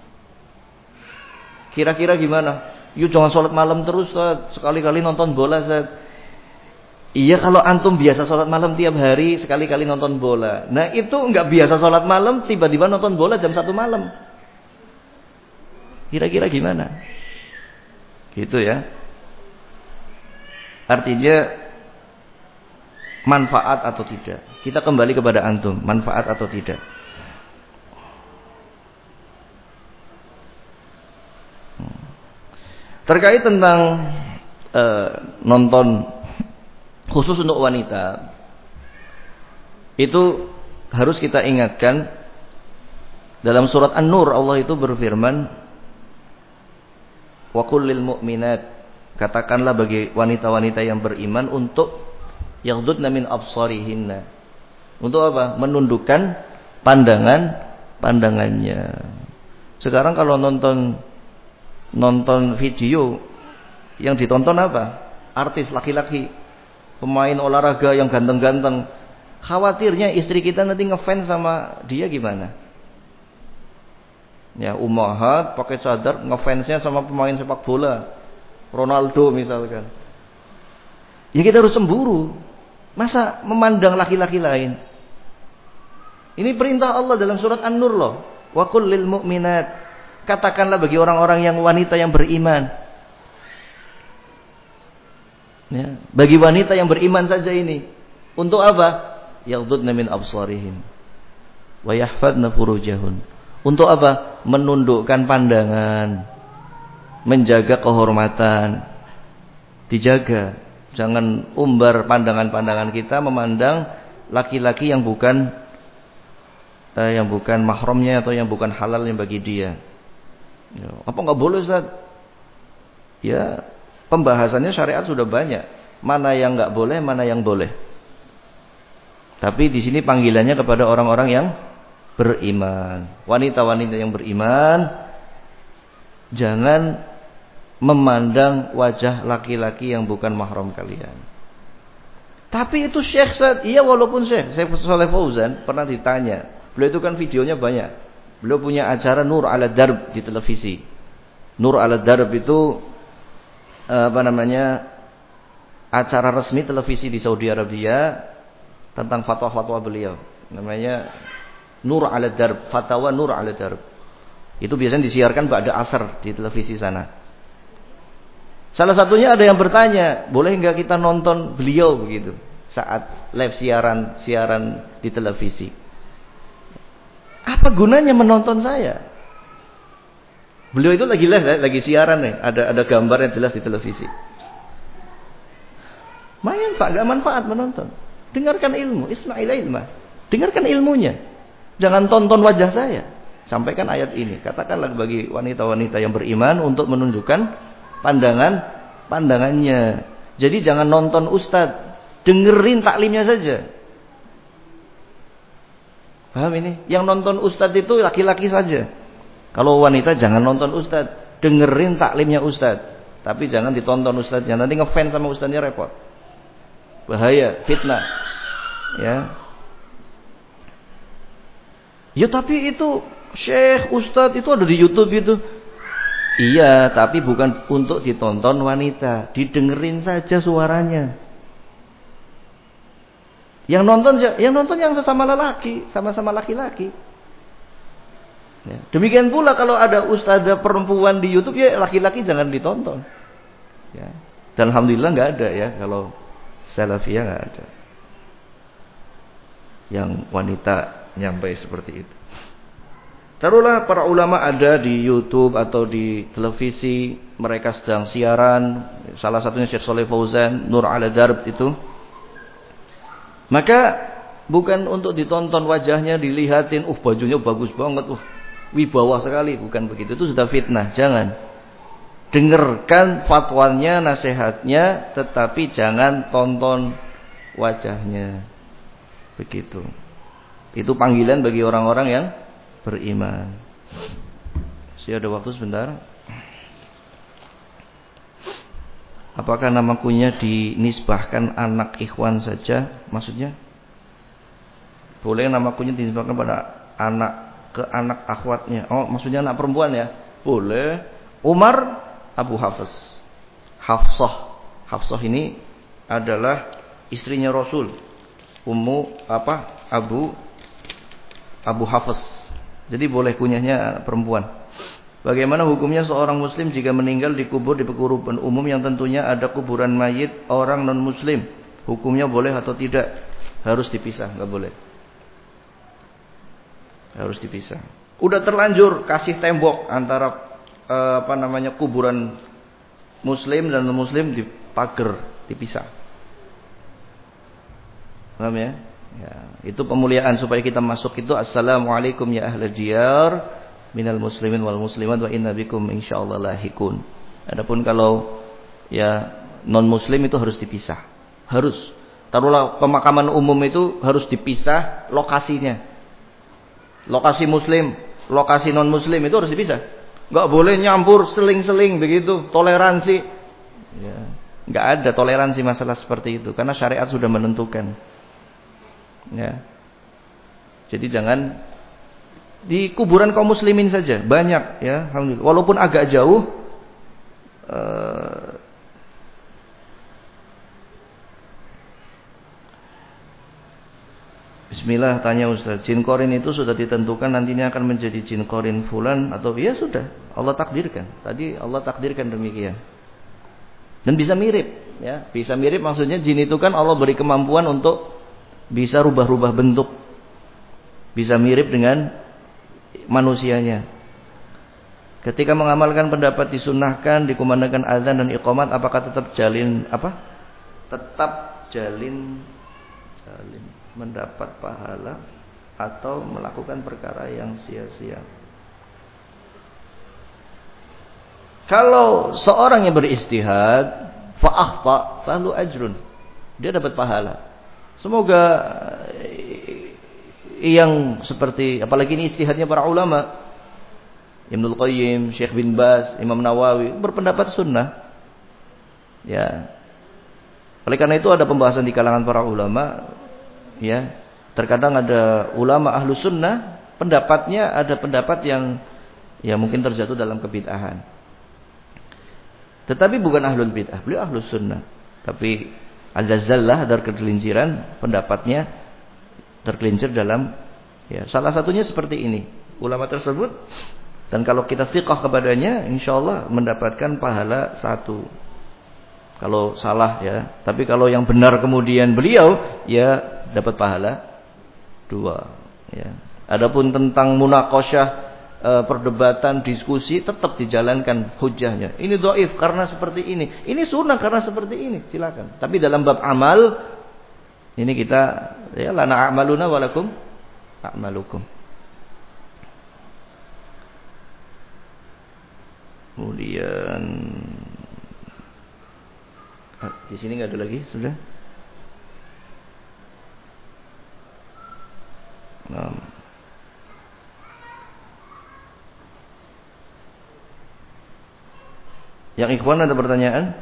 Kira-kira gimana? Yuk jangan sholat malam terus, sekali-kali nonton bola, Ustaz. Iya, kalau antum biasa sholat malam tiap hari, sekali-kali nonton bola. Nah itu nggak biasa sholat malam, tiba-tiba nonton bola jam 1 malam. Kira-kira gimana? Gitu ya. Artinya manfaat atau tidak. Kita kembali kepada antum, manfaat atau tidak. Terkait tentang nonton khusus untuk wanita, itu harus kita ingatkan, dalam surat An-Nur Allah itu berfirman, wa qul lil mu'minat, katakanlah bagi wanita-wanita yang beriman untuk yaghdudna min absarihinna. Untuk apa? Menundukkan pandangannya. Sekarang kalau nonton video, yang ditonton apa? Artis laki-laki, pemain olahraga yang ganteng-ganteng. Khawatirnya istri kita nanti ngefans sama dia gimana? Ya, ummahat pakai cadar ngefansnya sama pemain sepak bola, Ronaldo misalkan. Ya kita harus cemburu. Masa memandang laki-laki lain? Ini perintah Allah dalam surat An-Nur loh. Wa qul lil mu'minat, katakanlah bagi orang-orang yang wanita yang beriman. Ya, bagi wanita yang beriman saja ini. Untuk apa? Yaghdudna min absarihin wa yahfadna furujahun. Untuk apa? Menundukkan pandangan, menjaga kehormatan. Dijaga. Jangan umbar pandangan-pandangan kita memandang laki-laki yang bukan mahramnya atau yang bukan halalnya bagi dia. Ya, apa enggak boleh, Ustaz? Ya, pembahasannya syariat sudah banyak. Mana yang enggak boleh, mana yang boleh. Tapi di sini panggilannya kepada orang-orang yang beriman. Wanita-wanita yang beriman, jangan memandang wajah laki-laki yang bukan mahram kalian. Tapi itu Syekh Ustaz. Iya, walaupun Syekh Shalih Fauzan pernah ditanya. Beliau itu kan videonya banyak. Beliau punya acara Nur ala Darb di televisi. Nur ala Darb itu acara resmi televisi di Saudi Arabia tentang fatwa-fatwa beliau. Namanya Nur ala Darb, fatwa Nur ala Darb. Itu biasanya disiarkan ba'da asar di televisi sana. Salah satunya ada yang bertanya, boleh enggak kita nonton beliau begitu saat live siaran di televisi? Apa gunanya menonton saya? Beliau itu lagi live, lagi siaran nih, ada gambar yang jelas di televisi. Gak manfaat menonton. Dengarkan ilmu, isma'il ilmah. Dengarkan ilmunya. Jangan tonton wajah saya. Sampaikan ayat ini. Katakanlah bagi wanita-wanita yang beriman untuk menunjukkan pandangannya. Jadi jangan nonton ustadz, dengerin taklimnya saja. Paham ini? Yang nonton ustadz itu laki-laki saja. Kalau wanita jangan nonton ustadz, dengerin taklimnya ustadz. Tapi jangan ditonton ustadznya, nanti ngefans sama ustadznya repot. Bahaya, fitnah. Ya. Ya tapi itu syekh, ustadz itu ada di YouTube itu. Iya, tapi bukan untuk ditonton wanita, didengerin saja suaranya. Yang nonton yang sesama lelaki, sama-sama laki-laki. Ya. Demikian pula kalau ada ustadzah perempuan di YouTube, ya laki-laki jangan ditonton. Ya. Dan alhamdulillah nggak ada ya, kalau salafiyah nggak ada yang wanita nyampai seperti itu. Taruhlah para ulama ada di YouTube atau di televisi, mereka sedang siaran, salah satunya Syekh Shalih Fauzan, Nur ala Darb itu. Maka bukan untuk ditonton wajahnya, dilihatin, bajunya bagus banget, wibawa sekali, bukan begitu. Itu sudah fitnah, jangan. Dengarkan fatwanya, nasihatnya, tetapi jangan tonton wajahnya. Begitu. Itu panggilan bagi orang-orang yang beriman. Masih ada waktu sebentar. Apakah nama kunya dinisbahkan anak ikhwan saja? Maksudnya boleh nama kunya dinisbahkan pada anak akhwatnya. Oh, maksudnya anak perempuan ya? Boleh. Umar Abu Hafs. Hafsah ini adalah istrinya Rasul. Abu Hafs. Jadi boleh kunyahnya perempuan. Bagaimana hukumnya seorang muslim jika meninggal dikubur di pekuburan umum yang tentunya ada kuburan mayit orang non muslim? Hukumnya boleh atau tidak? Harus dipisah, enggak boleh. Harus dipisah. Udah terlanjur kasih tembok antara kuburan muslim dan non muslim, dipager, dipisah. Paham ya? Ya, itu pemuliaan supaya kita masuk itu assalamualaikum ya ahli diyar minal muslimin wal muslimat wa inna bikum insyaallah lahikun. Adapun kalau ya non muslim itu harus dipisah. Harus. Taruhlah pemakaman umum itu harus dipisah lokasinya. Lokasi muslim, lokasi non muslim itu harus dipisah. Enggak boleh nyampur seling-seling begitu, toleransi. Ya, enggak ada toleransi masalah seperti itu karena syariat sudah menentukan. Ya. Jadi jangan di kuburan kaum muslimin saja, banyak ya, alhamdulillah. Walaupun agak jauh Bismillah, tanya Ustaz, jin korin itu sudah ditentukan nantinya akan menjadi jin korin fulan atau ya sudah, Allah takdirkan. Tadi Allah takdirkan demikian. Dan bisa mirip, ya. Bisa mirip maksudnya jin itu kan Allah beri kemampuan untuk bisa rubah-rubah bentuk. Bisa mirip dengan manusianya. Ketika mengamalkan pendapat disunahkan, dikumandangkan azan dan iqamat, apakah tetap jalin mendapat pahala atau melakukan perkara yang sia-sia? Kalau seorang yang beristihad fa akhta falahu ajrun, dia dapat pahala. Semoga yang seperti, apalagi ini istihadnya para ulama, Ibnul Qayyim, Syekh bin Baz, Imam Nawawi berpendapat sunnah. Ya. Oleh karena itu ada pembahasan di kalangan para ulama, ya. Terkadang ada ulama ahlu sunnah, pendapatnya ada pendapat yang ya mungkin terjatuh dalam kebid'ahan. Tetapi bukan ahlul bid'ah, beliau ahlus sunnah. Tapi ada zallah, ada kegelinciran, pendapatnya tergelincir dalam, ya, salah satunya seperti ini. Ulama tersebut, dan kalau kita thiqah kepadanya, insyaallah mendapatkan pahala 1. Kalau salah, ya. Tapi kalau yang benar kemudian beliau, ya dapat pahala 2. Ya. Adapun tentang munaqasyah, perdebatan, diskusi, tetap dijalankan hujahnya. Ini dhaif karena seperti ini. Ini sunnah karena seperti ini. Silakan. Tapi dalam bab amal, ini kita, ya, lana a'maluna walakum a'malukum. Kemudian di sini nggak ada lagi, sudah. Yang ikhwan ada pertanyaan?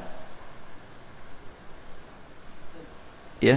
Ya.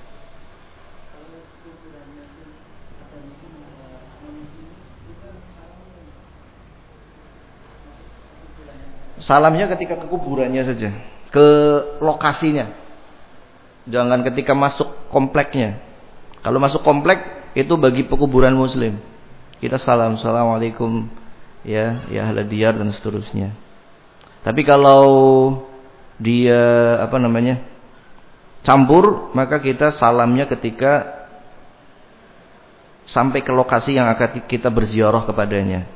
Salamnya ketika ke kuburannya saja, ke lokasinya. Jangan ketika masuk kompleknya. Kalau masuk komplek itu bagi pekuburan muslim. Kita salam, assalamualaikum, ya ahla diyar dan seterusnya. Tapi kalau dia campur, maka kita salamnya ketika sampai ke lokasi yang akan kita berziarah kepadanya.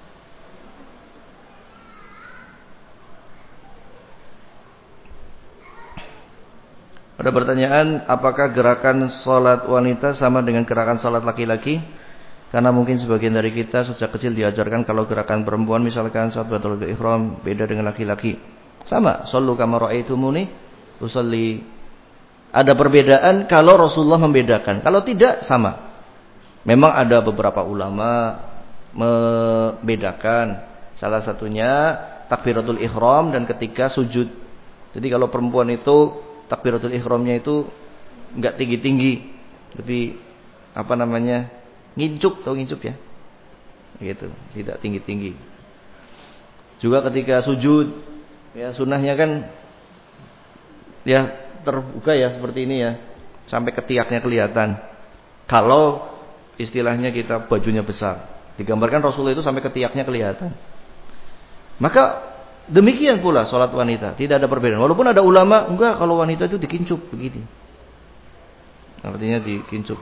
Ada pertanyaan, apakah gerakan salat wanita sama dengan gerakan salat laki-laki? Karena mungkin sebagian dari kita sejak kecil diajarkan kalau gerakan perempuan misalkan saat takbiratul ihram beda dengan laki-laki. Sama, shallu kama ra'aitumuni usolli. Ada perbedaan kalau Rasulullah membedakan. Kalau tidak, sama. Memang ada beberapa ulama membedakan. Salah satunya takbiratul ihram dan ketika sujud. Jadi kalau perempuan itu takbiratul ihramnya itu enggak tinggi-tinggi, lebih ngincup, tahu ngincup ya? Gitu, tidak tinggi-tinggi. Juga ketika sujud, ya sunnahnya kan ya terbuka ya seperti ini ya, sampai ketiaknya kelihatan. Kalau istilahnya kita bajunya besar, digambarkan Rasulullah itu sampai ketiaknya kelihatan. Maka demikian pula sholat wanita, tidak ada perbedaan. Walaupun ada ulama enggak, kalau wanita itu dikincup begini. Artinya dikincup.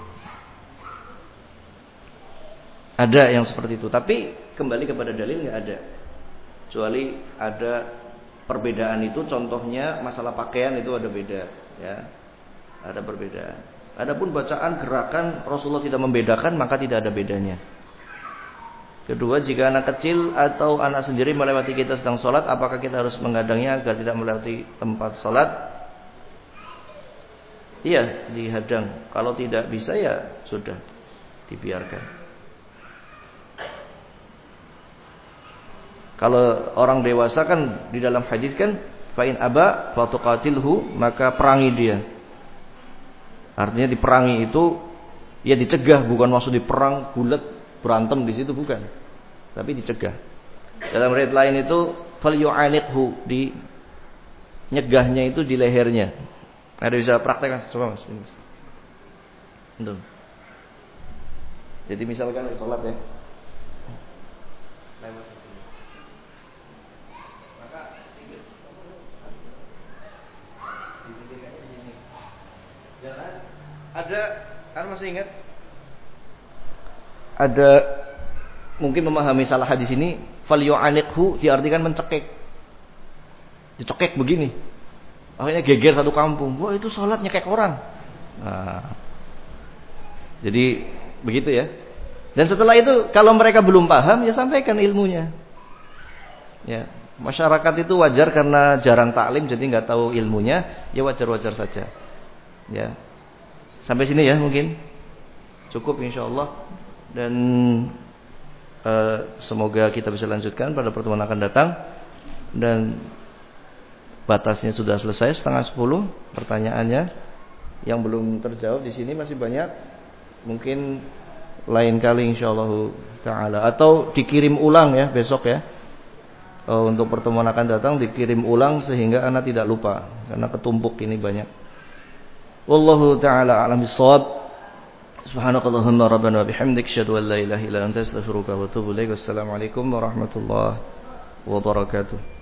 Ada yang seperti itu, tapi kembali kepada dalil nggak ada. Kecuali ada perbedaan itu, contohnya masalah pakaian itu ada beda, ya. Ada perbedaan. Adapun bacaan gerakan Rasulullah tidak membedakan, maka tidak ada bedanya. Kedua, jika anak kecil atau anak sendiri melewati kita sedang sholat, apakah kita harus menghadangnya agar tidak melewati tempat sholat? Iya, dihadang. Kalau tidak bisa ya sudah, dibiarkan. Kalau orang dewasa kan di dalam hadis kan fa in aba fatuqatilhu, maka perangi dia. Artinya diperangi itu ya dicegah, bukan maksud diperang gulat berantem di situ, bukan. Tapi dicegah. Dalam riwayat lain itu fal yu'aniqhu, di nyegahnya itu di lehernya. Ada bisa praktekkan coba Mas. Betul. Jadi misalkan salat ya. Ada, masih ingat? Ada mungkin memahami salah hadis ini, falyu'anikhu diartikan mencekik. Dicekik begini. Akhirnya geger satu kampung. Wah, itu salat nyekek orang. Nah, jadi begitu ya. Dan setelah itu kalau mereka belum paham ya sampaikan ilmunya. Ya, masyarakat itu wajar karena jarang taklim jadi nggak tahu ilmunya, ya wajar-wajar saja. Ya. Sampai sini ya mungkin. Cukup insyaallah dan semoga kita bisa lanjutkan pada pertemuan akan datang dan batasnya sudah selesai 9:30 pertanyaannya yang belum terjawab di sini masih banyak. Mungkin lain kali insyaallah taala atau dikirim ulang ya besok ya. Untuk pertemuan akan datang dikirim ulang sehingga anak tidak lupa karena ketumpuk ini banyak. Wallahu taala a'lam bissawab. Subhanakallahumma rabbana wa bihamdik asyhadu an la ilaha illa anta astaghfiruka wa atubu ilaik. Wassalamualaikum warahmatullahi wabarakatuh.